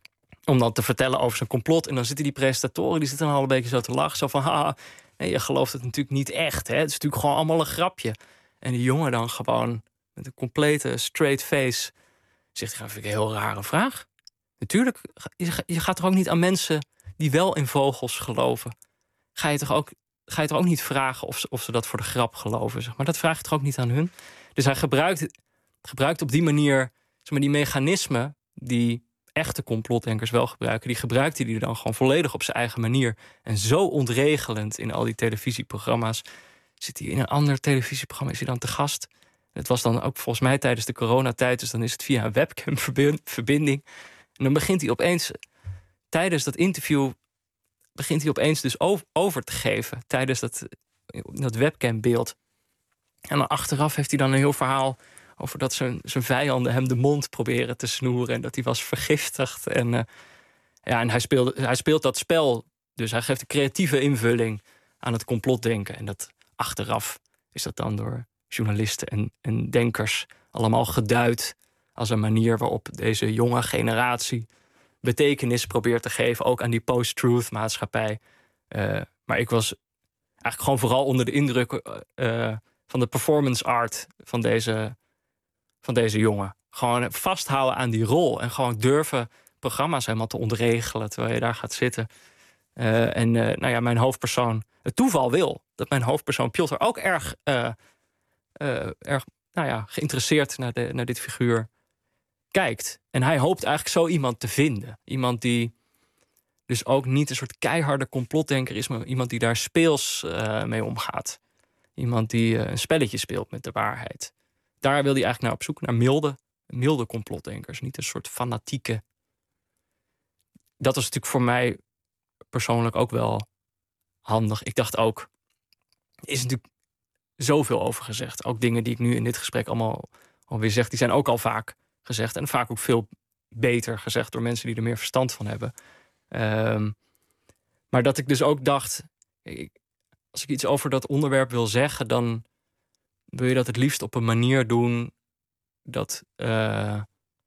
om dan te vertellen over zijn complot. En dan zitten die presentatoren, die zitten dan al een beetje zo te lachen. Zo van, haha, nee, je gelooft het natuurlijk niet echt. Hè? Het is natuurlijk gewoon allemaal een grapje. En die jongen dan gewoon met een complete straight face zegt, dat vind ik een heel rare vraag. Natuurlijk, je gaat toch ook niet aan mensen die wel in vogels geloven. Ga je toch ook, ga je toch ook niet vragen of ze, of ze dat voor de grap geloven. Zeg maar dat vraag je toch ook niet aan hun. Dus hij gebruikt, gebruikt op die manier, zeg maar, die mechanismen die echte complotdenkers wel gebruiken. Die gebruikt hij dan gewoon volledig op zijn eigen manier. En zo ontregelend in al die televisieprogramma's. Zit hij in een ander televisieprogramma, is hij dan te gast. Het was dan ook volgens mij tijdens de coronatijd, dus dan is het via een webcamverbinding. En dan begint hij opeens, tijdens dat interview, begint hij opeens dus over te geven. Tijdens dat, dat webcambeeld. En dan achteraf heeft hij dan een heel verhaal over dat zijn, zijn vijanden hem de mond proberen te snoeren. En dat hij was vergiftigd. En, uh, ja, en hij, speelde, hij speelt dat spel. Dus hij geeft een creatieve invulling aan het complotdenken. En dat achteraf is dat dan door journalisten en, en denkers allemaal geduid als een manier waarop deze jonge generatie betekenis probeert te geven, ook aan die post-truth maatschappij. Uh, maar ik was eigenlijk gewoon vooral onder de indruk uh, van de performance art van deze, van deze jongen. Gewoon vasthouden aan die rol en gewoon durven programma's helemaal te ontregelen terwijl je daar gaat zitten. Uh, en uh, nou ja, mijn hoofdpersoon, het toeval wil dat mijn hoofdpersoon Piotr ook erg, uh, uh, erg nou ja, geïnteresseerd naar, de, naar dit figuur kijkt. En hij hoopt eigenlijk zo iemand te vinden. Iemand die dus ook niet een soort keiharde complotdenker is, maar iemand die daar speels uh, mee omgaat. Iemand die uh, een spelletje speelt met de waarheid. Daar wil hij eigenlijk naar op zoek, naar milde, milde complotdenkers. Niet een soort fanatieke. Dat was natuurlijk voor mij persoonlijk ook wel handig. Ik dacht ook, er is natuurlijk zoveel over gezegd. Ook dingen die ik nu in dit gesprek allemaal alweer zeg, die zijn ook al vaak gezegd. En vaak ook veel beter gezegd door mensen die er meer verstand van hebben. Um, maar dat ik dus ook dacht, ik, als ik iets over dat onderwerp wil zeggen, dan wil je dat het liefst op een manier doen dat, uh,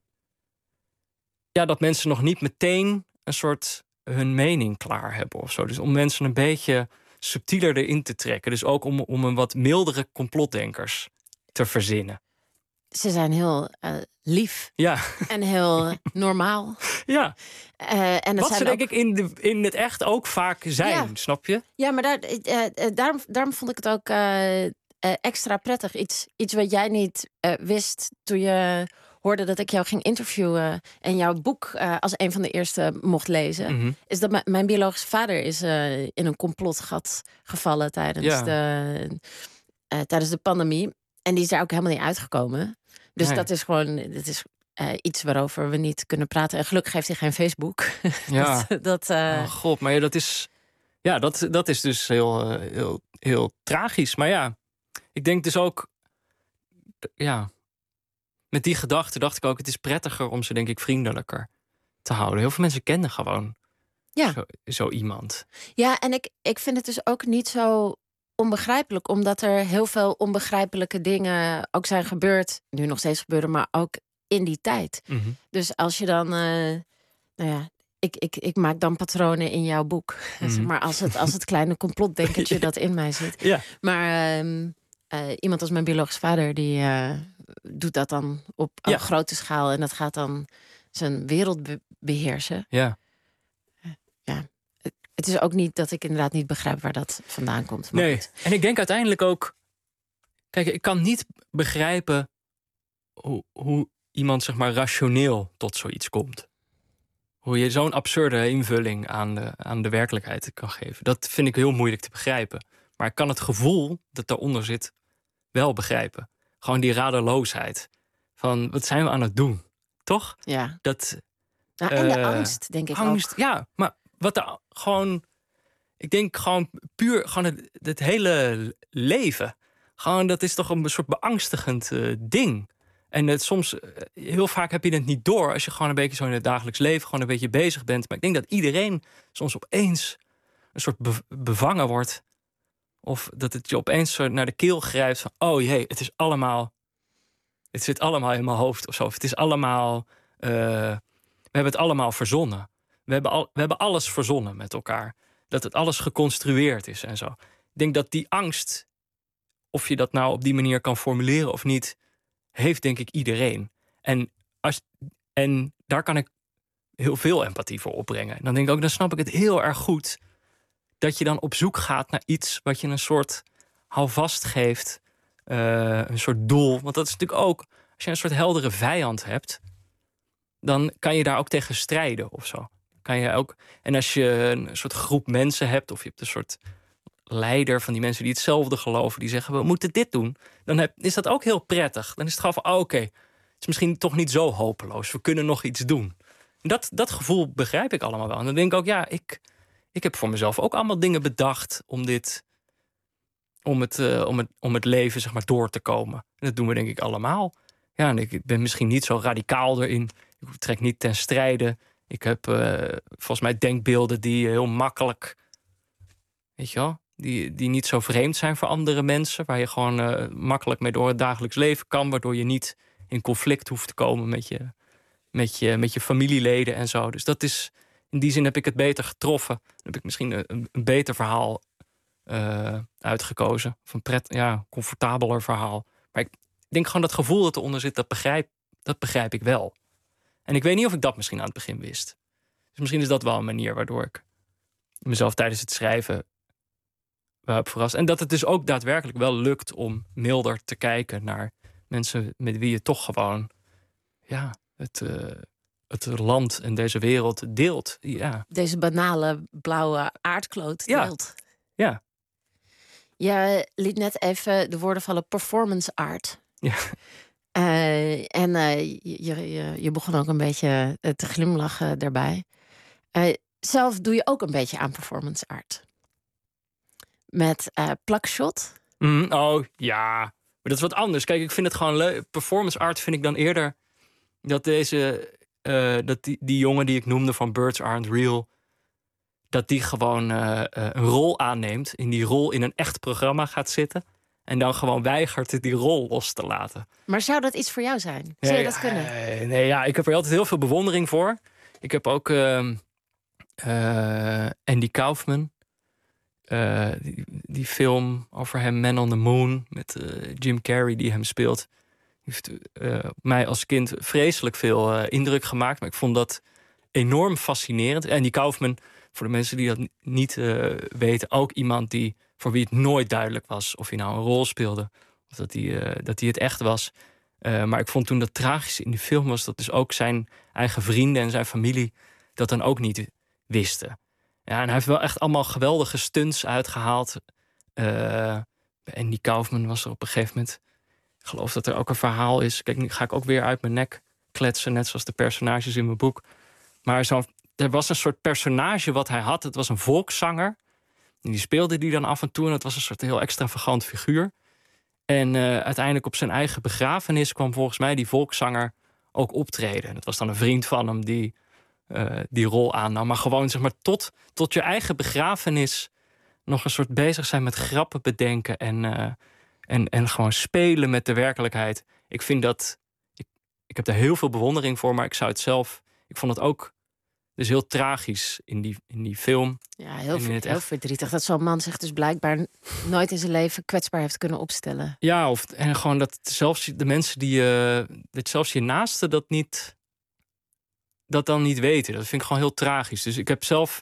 ja, dat mensen nog niet meteen een soort hun mening klaar hebben of zo. Dus om mensen een beetje subtieler erin te trekken. Dus ook om, om een wat mildere complotdenkers te verzinnen. Ze zijn heel uh, lief. Ja. En heel normaal. Ja. Uh, en dat Wat zijn ze denk ook... ik in, de, in het echt ook vaak zijn, ja. Snap je? Ja, maar daar, uh, uh, daarom, daarom vond ik het ook uh, uh, extra prettig. Iets, iets wat jij niet uh, wist toen je hoorde dat ik jou ging interviewen en jouw boek uh, als een van de eerste mocht lezen, mm-hmm. is dat m- mijn biologische vader is uh, in een complotgat gevallen tijdens, ja. de, uh, tijdens de pandemie. En die is daar ook helemaal niet uitgekomen. Dus nee. dat is gewoon dat is, uh, iets waarover we niet kunnen praten. En gelukkig heeft hij geen Facebook. Ja. dat, dat, uh... oh god, maar ja, dat is, ja, dat, dat is dus heel, uh, heel, heel tragisch. Maar ja, ik denk dus ook, ja, met die gedachte dacht ik ook, het is prettiger om ze denk ik vriendelijker te houden. Heel veel mensen kennen gewoon ja. zo, zo iemand. Ja, en ik, ik vind het dus ook niet zo onbegrijpelijk, omdat er heel veel onbegrijpelijke dingen ook zijn gebeurd, nu nog steeds gebeuren, maar ook in die tijd. Mm-hmm. Dus als je dan, uh, nou ja, ik, ik, ik maak dan patronen in jouw boek, mm-hmm. zeg maar als het, als het kleine complotdenkertje ja. dat in mij zit. Ja. Maar uh, uh, iemand als mijn biologische vader, die uh, doet dat dan op ja. een grote schaal en dat gaat dan zijn wereld be- beheersen. Ja. Uh, ja. Het is ook niet dat ik inderdaad niet begrijp waar dat vandaan komt. Maar nee, goed. En ik denk uiteindelijk ook, kijk, ik kan niet begrijpen hoe, hoe iemand zeg maar rationeel tot zoiets komt. Hoe je zo'n absurde invulling aan de, aan de werkelijkheid kan geven. Dat vind ik heel moeilijk te begrijpen. Maar ik kan het gevoel dat daaronder zit wel begrijpen. Gewoon die radeloosheid. Van, wat zijn we aan het doen? Toch? Ja. Dat, nou, en de uh, angst, denk ik angst, ook. Ja, maar wat er gewoon, Ik denk gewoon puur gewoon het, het hele leven. Gewoon, dat is toch een soort beangstigend uh, ding. En het, soms, uh, heel vaak heb je het niet door als je gewoon een beetje zo in het dagelijks leven gewoon een beetje bezig bent. Maar ik denk dat iedereen soms opeens een soort be- bevangen wordt. Of dat het je opeens zo naar de keel grijpt van, oh jee, het is allemaal, het zit allemaal in mijn hoofd of zo. Of het is allemaal, uh, we hebben het allemaal verzonnen. We hebben, al, we hebben alles verzonnen met elkaar. Dat het alles geconstrueerd is en zo. Ik denk dat die angst, of je dat nou op die manier kan formuleren of niet, heeft denk ik iedereen. En, als, en daar kan ik heel veel empathie voor opbrengen. En dan denk ik ook, dan snap ik het heel erg goed dat je dan op zoek gaat naar iets wat je een soort houvast geeft. Uh, een soort doel. Want dat is natuurlijk ook, als je een soort heldere vijand hebt, dan kan je daar ook tegen strijden of zo. Kan je ook, en als je een soort groep mensen hebt, of je hebt een soort leider van die mensen die hetzelfde geloven, die zeggen, we moeten dit doen, dan heb, is dat ook heel prettig. Dan is het gewoon van, oh, oké, okay, het is misschien toch niet zo hopeloos. We kunnen nog iets doen. En dat, dat gevoel begrijp ik allemaal wel. En dan denk ik ook, ja, ik, ik heb voor mezelf ook allemaal dingen bedacht om dit, om het, uh, om het, om het leven zeg maar door te komen. En dat doen we denk ik allemaal. Ja, en ik ben misschien niet zo radicaal erin. Ik trek niet ten strijde. Ik heb uh, volgens mij denkbeelden die heel makkelijk, weet je wel, die, die niet zo vreemd zijn voor andere mensen, waar je gewoon uh, makkelijk mee door het dagelijks leven kan, waardoor je niet in conflict hoeft te komen met je, met je, met je familieleden en zo. Dus dat is, in die zin heb ik het beter getroffen. Dan heb ik misschien een, een beter verhaal uh, uitgekozen. Of een pret, ja, comfortabeler verhaal. Maar ik denk gewoon dat gevoel dat eronder zit, dat begrijp, dat begrijp ik wel. En ik weet niet of ik dat misschien aan het begin wist. Dus misschien is dat wel een manier waardoor ik mezelf tijdens het schrijven wel heb verrast. En dat het dus ook daadwerkelijk wel lukt om milder te kijken naar mensen met wie je toch gewoon, ja, het, uh, het land en deze wereld deelt. Ja. Deze banale blauwe aardkloot deelt. Ja. ja. Je liet net even de woorden vallen performance art. Ja. Uh, en uh, je, je, je begon ook een beetje te glimlachen daarbij. Uh, zelf doe je ook een beetje aan performance art. Met uh, plakshot. Mm, oh, ja. Maar dat is wat anders. Kijk, ik vind het gewoon leuk. Performance art vind ik dan eerder dat deze, uh, dat die, die jongen die ik noemde van Birds Aren't Real, dat die gewoon uh, uh, een rol aanneemt, in die rol in een echt programma gaat zitten en dan gewoon weigert die rol los te laten. Maar zou dat iets voor jou zijn? Zou nee, je dat kunnen? Uh, nee, ja, ik heb er altijd heel veel bewondering voor. Ik heb ook uh, uh, Andy Kaufman. Uh, die, die film over hem, Man on the Moon, met uh, Jim Carrey die hem speelt, heeft uh, mij als kind vreselijk veel uh, indruk gemaakt. Maar ik vond dat enorm fascinerend. En die Kaufman, voor de mensen die dat niet uh, weten, ook iemand die, voor wie het nooit duidelijk was of hij nou een rol speelde of dat hij, uh, dat hij het echt was. Uh, maar ik vond toen dat tragische in die film was dat dus ook zijn eigen vrienden en zijn familie dat dan ook niet wisten. Ja, en hij heeft wel echt allemaal geweldige stunts uitgehaald. Uh, en die Kaufman was er op een gegeven moment, ik geloof dat er ook een verhaal is. Kijk, nu ga ik ook weer uit mijn nek kletsen, net zoals de personages in mijn boek. Maar zo, er was een soort personage wat hij had. Het was een volkszanger. En die speelde die dan af en toe. En het was een soort heel extravagant figuur. En uh, uiteindelijk op zijn eigen begrafenis kwam volgens mij die volkszanger ook optreden. En dat was dan een vriend van hem die uh, die rol aannam. Maar gewoon zeg maar tot, tot je eigen begrafenis nog een soort bezig zijn met grappen bedenken. En, uh, en, en gewoon spelen met de werkelijkheid. Ik vind dat, ik, ik heb daar heel veel bewondering voor. Maar ik zou het zelf, ik vond het ook dus heel tragisch in die, in die film. Ja, heel, ver, heel verdrietig. Dat zo'n man zich dus blijkbaar nooit in zijn leven kwetsbaar heeft kunnen opstellen. Ja, of, en gewoon dat zelfs de mensen die je, dat zelfs je naasten dat niet, dat dan niet weten. Dat vind ik gewoon heel tragisch. Dus ik heb zelf,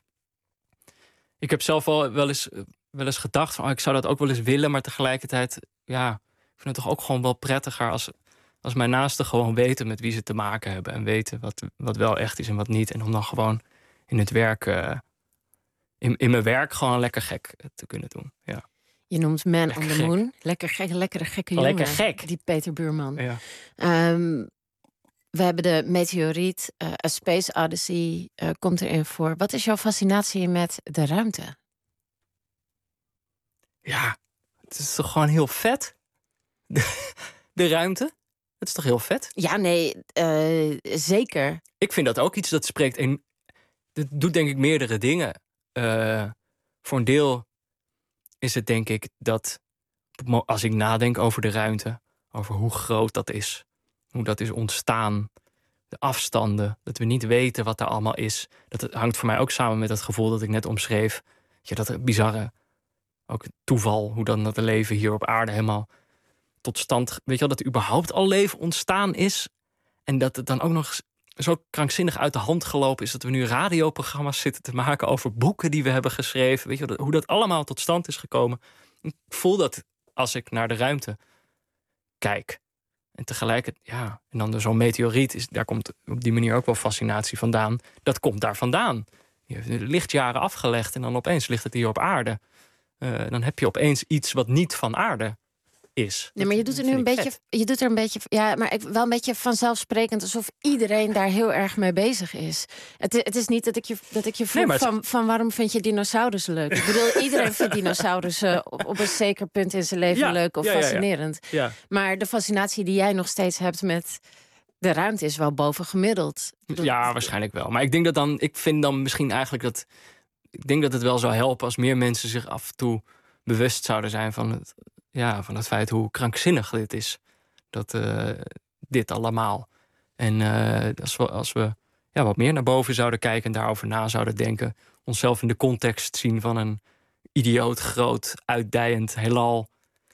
ik heb zelf wel, wel eens, wel eens gedacht van, oh, ik zou dat ook wel eens willen, maar tegelijkertijd, ja, ik vind het toch ook gewoon wel prettiger als, als mijn naasten gewoon weten met wie ze te maken hebben en weten wat, wat wel echt is en wat niet. En om dan gewoon in het werk, uh, in, in mijn werk gewoon lekker gek te kunnen doen. Ja. Je noemt Man lekker on the gek. Moon. Lekker gek, lekkere gekke jongen. Lekker gek. Die Peter Buurman. Ja. Um, we hebben de meteoriet, uh, A Space Odyssey uh, komt erin voor. Wat is jouw fascinatie met de ruimte? Ja, het is toch gewoon heel vet? De, de ruimte? Het is toch heel vet? Ja, nee, uh, zeker. Ik vind dat ook iets dat spreekt... Een, dat doet denk ik meerdere dingen. Uh, voor een deel is het denk ik dat... als ik nadenk over de ruimte... over hoe groot dat is... hoe dat is ontstaan... de afstanden, dat we niet weten wat er allemaal is... dat het hangt voor mij ook samen met het gevoel dat ik net omschreef. Ja, dat bizarre... ook toeval, hoe dan dat leven hier op aarde helemaal tot stand... Weet je wel, dat er überhaupt al leven ontstaan is... en dat het dan ook nog zo krankzinnig uit de hand gelopen is... dat we nu radioprogramma's zitten te maken over boeken die we hebben geschreven. Weet je wel, hoe dat allemaal tot stand is gekomen. Ik voel dat als ik naar de ruimte kijk. En tegelijkertijd, ja, en dan zo'n meteoriet... Is, daar komt op die manier ook wel fascinatie vandaan. Dat komt daar vandaan. Je heeft lichtjaren afgelegd en dan opeens ligt het hier op aarde... Uh, dan heb je opeens iets wat niet van aarde is. Nee, maar je doet er nu een beetje, je doet er een beetje, ja, maar ik, wel een beetje vanzelfsprekend, alsof iedereen daar heel erg mee bezig is. Het, het is niet dat ik je, dat ik je vroeg nee, van, van waarom vind je dinosaurussen leuk? Ik bedoel, iedereen vindt dinosaurussen op, op een zeker punt in zijn leven ja, leuk of ja, fascinerend. Ja, ja. Ja. Maar de fascinatie die jij nog steeds hebt met de ruimte is wel bovengemiddeld. Ja, waarschijnlijk wel. Maar ik denk dat dan, ik vind dan misschien eigenlijk dat. Ik denk dat het wel zou helpen als meer mensen zich af en toe bewust zouden zijn van het, ja, van het feit hoe krankzinnig dit is. Dat uh, dit allemaal. En uh, als we, als we ja, wat meer naar boven zouden kijken en daarover na zouden denken. Onszelf in de context zien van een idioot, groot, uitdijend heelal.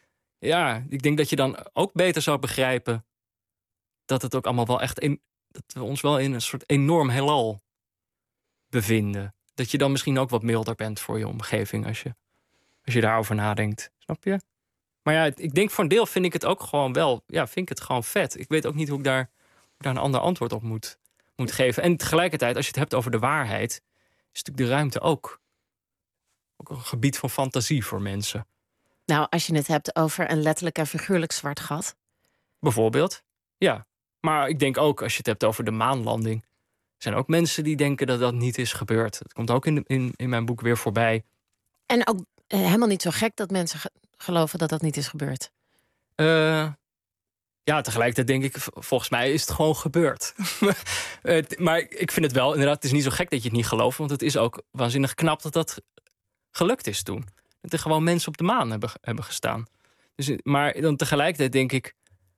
Ja, ik denk dat je dan ook beter zou begrijpen dat het ook allemaal wel echt een, dat we ons wel in een soort enorm heelal bevinden. Dat je dan misschien ook wat milder bent voor je omgeving als je, als je daarover nadenkt. Snap je? Maar ja, ik denk voor een deel vind ik het ook gewoon wel... Ja, vind ik het gewoon vet. Ik weet ook niet hoe ik daar, daar een ander antwoord op moet, moet geven. En tegelijkertijd, als je het hebt over de waarheid... is natuurlijk de ruimte ook, ook een gebied van fantasie voor mensen. Nou, als je het hebt over een letterlijk en figuurlijk zwart gat. Bijvoorbeeld, ja. Maar ik denk ook, als je het hebt over de maanlanding... Er zijn ook mensen die denken dat dat niet is gebeurd. Dat komt ook in, in, in mijn boek weer voorbij. En ook eh, helemaal niet zo gek dat mensen ge- geloven dat dat niet is gebeurd. Uh, ja, tegelijkertijd denk ik, volgens mij is het gewoon gebeurd. uh, maar ik vind het wel, inderdaad, het is niet zo gek dat je het niet gelooft. Want het is ook waanzinnig knap dat dat gelukt is toen. Dat er gewoon mensen op de maan hebben, hebben gestaan. Dus, maar dan tegelijkertijd denk ik...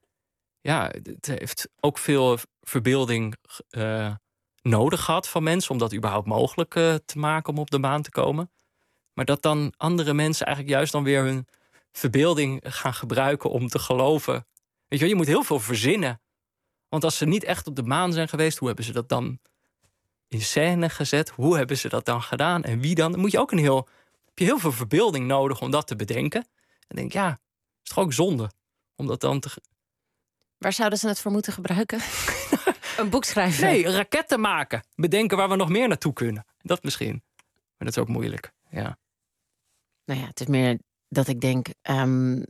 Ja, het heeft ook veel verbeelding... Uh, nodig gehad van mensen om dat überhaupt mogelijk uh, te maken om op de maan te komen. Maar dat dan andere mensen eigenlijk juist dan weer hun verbeelding gaan gebruiken om te geloven. Weet je wel, je moet heel veel verzinnen. Want als ze niet echt op de maan zijn geweest, hoe hebben ze dat dan in scène gezet? Hoe hebben ze dat dan gedaan? En wie dan? Dan moet je ook een heel, heb je heel veel verbeelding nodig om dat te bedenken. En denk, ja, is toch ook zonde om dat dan te... Waar zouden ze het voor moeten gebruiken? Een boek schrijven? Nee, raketten maken. Bedenken waar we nog meer naartoe kunnen. Dat misschien. Maar dat is ook moeilijk, ja. Nou ja, het is meer dat ik denk... Um,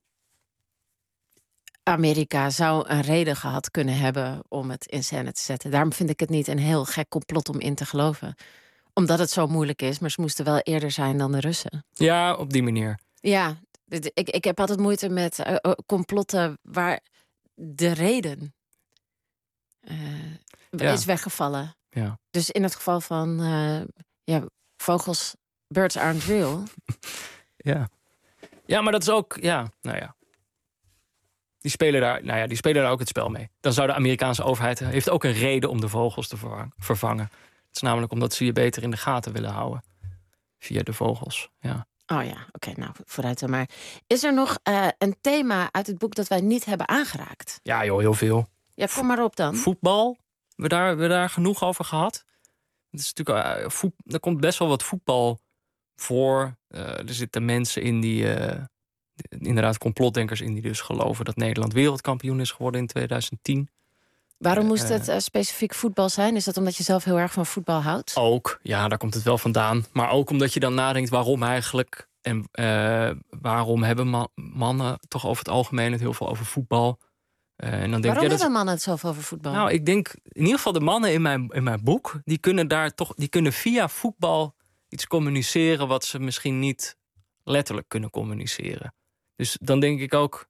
Amerika zou een reden gehad kunnen hebben om het in scène te zetten. Daarom vind ik het niet een heel gek complot om in te geloven. Omdat het zo moeilijk is, maar ze moesten wel eerder zijn dan de Russen. Ja, op die manier. Ja, ik, ik heb altijd moeite met uh, complotten waar de reden... Uh, ja. is weggevallen. Ja. Dus in het geval van uh, ja, vogels, birds aren't real. Ja. Ja, maar dat is ook, ja, nou ja. Die spelen daar, nou ja, die spelen daar ook het spel mee. Dan zou de Amerikaanse overheid heeft ook een reden om de vogels te vervangen. Het is namelijk omdat ze je beter in de gaten willen houden via de vogels. Ja. Oh ja, oké, okay, nou vooruit dan maar. Is er nog uh, een thema uit het boek dat wij niet hebben aangeraakt? Ja, joh, heel veel. Ja, kom maar op dan. Voetbal, we daar, hebben we daar genoeg over gehad. Het is natuurlijk, uh, voet, er komt best wel wat voetbal voor. Uh, er zitten mensen in die, uh, inderdaad complotdenkers in... die dus geloven dat Nederland wereldkampioen is geworden in tweeduizend tien. Waarom moest het uh, specifiek voetbal zijn? Is dat omdat je zelf heel erg van voetbal houdt? Ook, ja, daar komt het wel vandaan. Maar ook omdat je dan nadenkt waarom eigenlijk... en uh, waarom hebben man, mannen toch over het algemeen het heel veel over voetbal... Uh, en dan denk Waarom ik, ja, hebben dat... mannen het zoveel over voetbal? Nou, ik denk in ieder geval de mannen in mijn, in mijn boek... die kunnen daar toch, die kunnen via voetbal iets communiceren... wat ze misschien niet letterlijk kunnen communiceren. Dus dan denk ik ook,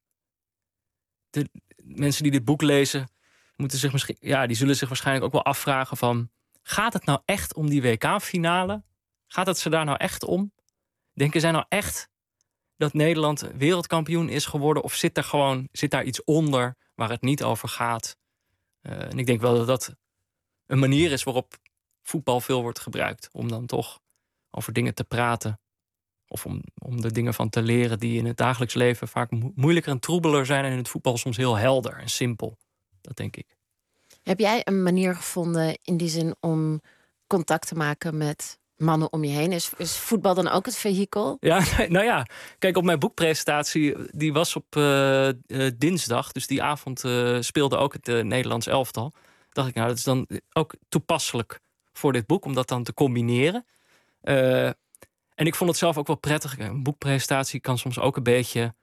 de mensen die dit boek lezen, moeten zich misschien, ja, die zullen zich waarschijnlijk ook wel afvragen van, gaat het nou echt om die W K-finale? Gaat het ze daar nou echt om? Denken zij nou echt dat Nederland wereldkampioen is geworden? Of zit, er gewoon, zit daar iets onder waar het niet over gaat? Uh, en ik denk wel dat dat een manier is waarop voetbal veel wordt gebruikt. Om dan toch over dingen te praten. Of om, om de dingen van te leren die in het dagelijks leven vaak mo- moeilijker en troebeler zijn. En in het voetbal soms heel helder en simpel. Dat denk ik. Heb jij een manier gevonden in die zin om contact te maken met mannen om je heen? Is, is voetbal dan ook het vehikel? Ja, nou ja. Kijk, op mijn boekpresentatie, die was op uh, uh, dinsdag. Dus die avond uh, speelde ook het uh, Nederlands elftal. Dacht ik, nou, dat is dan ook toepasselijk voor dit boek, om dat dan te combineren. Uh, en ik vond het zelf ook wel prettig. Een boekpresentatie kan soms ook een beetje,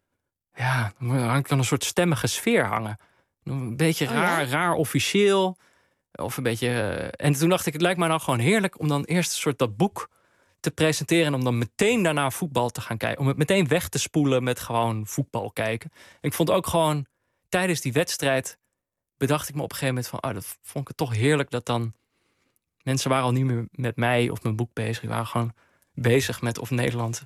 ja, er kan een soort stemmige sfeer hangen. Een beetje oh, raar, ja? raar officieel. Of een beetje. Uh, en toen dacht ik, het lijkt mij nou gewoon heerlijk om dan eerst een soort dat boek te presenteren en om dan meteen daarna voetbal te gaan kijken. Om het meteen weg te spoelen met gewoon voetbal kijken. En ik vond ook gewoon tijdens die wedstrijd bedacht ik me op een gegeven moment van, oh, dat vond ik het toch heerlijk dat dan mensen waren al niet meer met mij of mijn boek bezig. Die waren gewoon bezig met of Nederland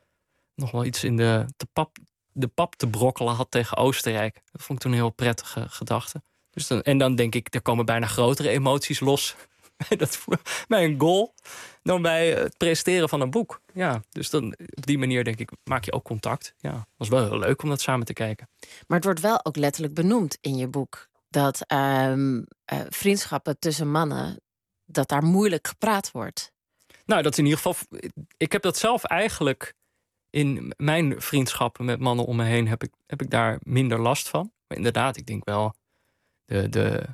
nog wel iets in de, de, pap, de pap te brokkelen had tegen Oostenrijk. Dat vond ik toen een heel prettige gedachte. Dus dan, en dan denk ik, er komen bijna grotere emoties los bij, dat, bij een goal dan bij het presenteren van een boek. Ja, dus dan, op die manier denk ik, maak je ook contact. Ja, was wel heel leuk om dat samen te kijken. Maar het wordt wel ook letterlijk benoemd in je boek dat um, uh, vriendschappen tussen mannen, dat daar moeilijk gepraat wordt. Nou, dat is in ieder geval. Ik heb dat zelf eigenlijk in mijn vriendschappen met mannen om me heen heb ik, heb ik daar minder last van. Maar inderdaad, ik denk wel, de, de,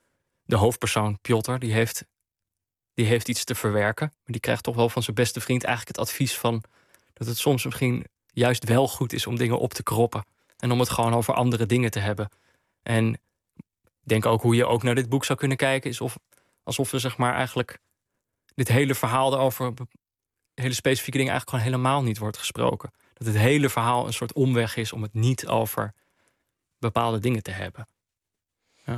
de hoofdpersoon Piotr, die heeft, die heeft iets te verwerken. Maar die krijgt toch wel van zijn beste vriend eigenlijk het advies van dat het soms misschien juist wel goed is om dingen op te kroppen. En om het gewoon over andere dingen te hebben. En ik denk ook hoe je ook naar dit boek zou kunnen kijken, is of, alsof we zeg maar eigenlijk dit hele verhaal over hele specifieke dingen eigenlijk gewoon helemaal niet wordt gesproken. Dat het hele verhaal een soort omweg is om het niet over bepaalde dingen te hebben. Ja.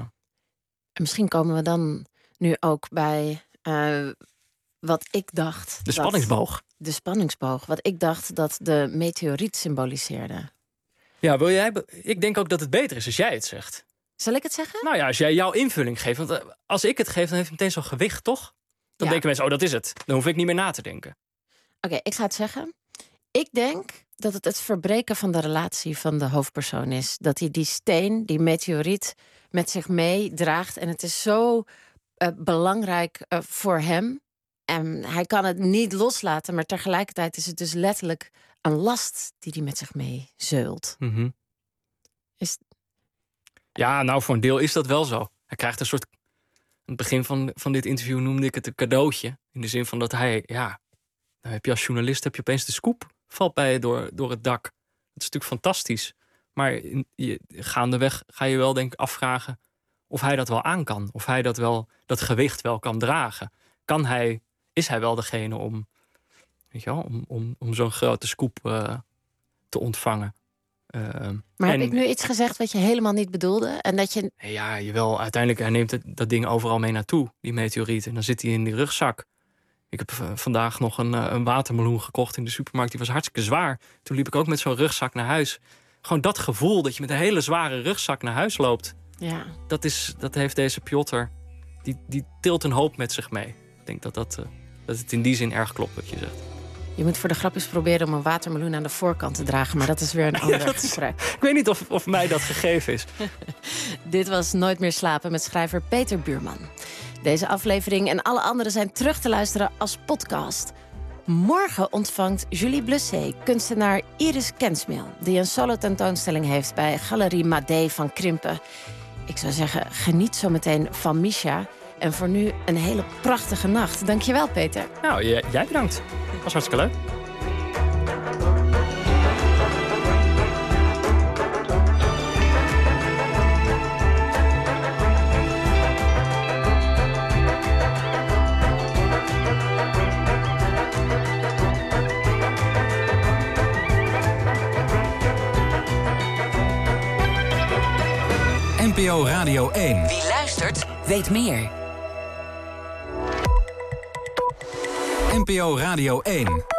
En misschien komen we dan nu ook bij uh, wat ik dacht. De spanningsboog. De spanningsboog. Wat ik dacht dat de meteoriet symboliseerde. Ja, wil jij? Ik denk ook dat het beter is als jij het zegt. Zal ik het zeggen? Nou ja, als jij jouw invulling geeft. Want als ik het geef, dan heeft het meteen zo'n gewicht, toch? Dan ja. denken mensen, oh, dat is het. Dan hoef ik niet meer na te denken. Oké, okay, ik ga het zeggen. Ik denk dat het het verbreken van de relatie van de hoofdpersoon is. Dat hij die steen, die meteoriet, met zich meedraagt. En het is zo uh, belangrijk uh, voor hem. En hij kan het niet loslaten. Maar tegelijkertijd is het dus letterlijk een last die hij met zich mee zeult. Mm-hmm. Is... Ja, nou, voor een deel is dat wel zo. Hij krijgt een soort... Aan het begin van, van dit interview noemde ik het een cadeautje. In de zin van dat hij, ja, dan heb je als journalist heb je opeens de scoop. Valt bij je door, door het dak. Dat is natuurlijk fantastisch. Maar in, je, gaandeweg ga je wel denk ik afvragen of hij dat wel aan kan. Of hij dat wel, dat gewicht wel kan dragen. Kan hij, is hij wel degene om, weet je wel, om, om, om zo'n grote scoop uh, te ontvangen? Uh, maar en, heb ik nu iets gezegd wat je helemaal niet bedoelde? En dat je... Ja, jawel. Uiteindelijk, hij neemt het, dat ding overal mee naartoe, die meteoriet. En dan zit hij in die rugzak. Ik heb uh, vandaag nog een, uh, een watermeloen gekocht in de supermarkt. Die was hartstikke zwaar. Toen liep ik ook met zo'n rugzak naar huis. Gewoon dat gevoel dat je met een hele zware rugzak naar huis loopt. Ja. Dat, is, dat heeft deze Piotr. Die, die tilt een hoop met zich mee. Ik denk dat, dat, uh, dat het in die zin erg klopt wat je zegt. Je moet voor de grapjes proberen om een watermeloen aan de voorkant te dragen. Maar dat is weer een ander ja, gesprek. Is, ik weet niet of, of mij dat gegeven is. Dit was Nooit meer slapen met schrijver Peter Buurman. Deze aflevering en alle andere zijn terug te luisteren als podcast. Morgen ontvangt Julie Blessé kunstenaar Iris Kensmeel, die een solo-tentoonstelling heeft bij Galerie Madé van Krimpen. Ik zou zeggen, geniet zo meteen van Misha. En voor nu een hele prachtige nacht. Dankjewel, Peter. Nou, jij, jij bedankt. Was hartstikke leuk. N P O Radio één. Wie luistert, weet meer. N P O Radio één.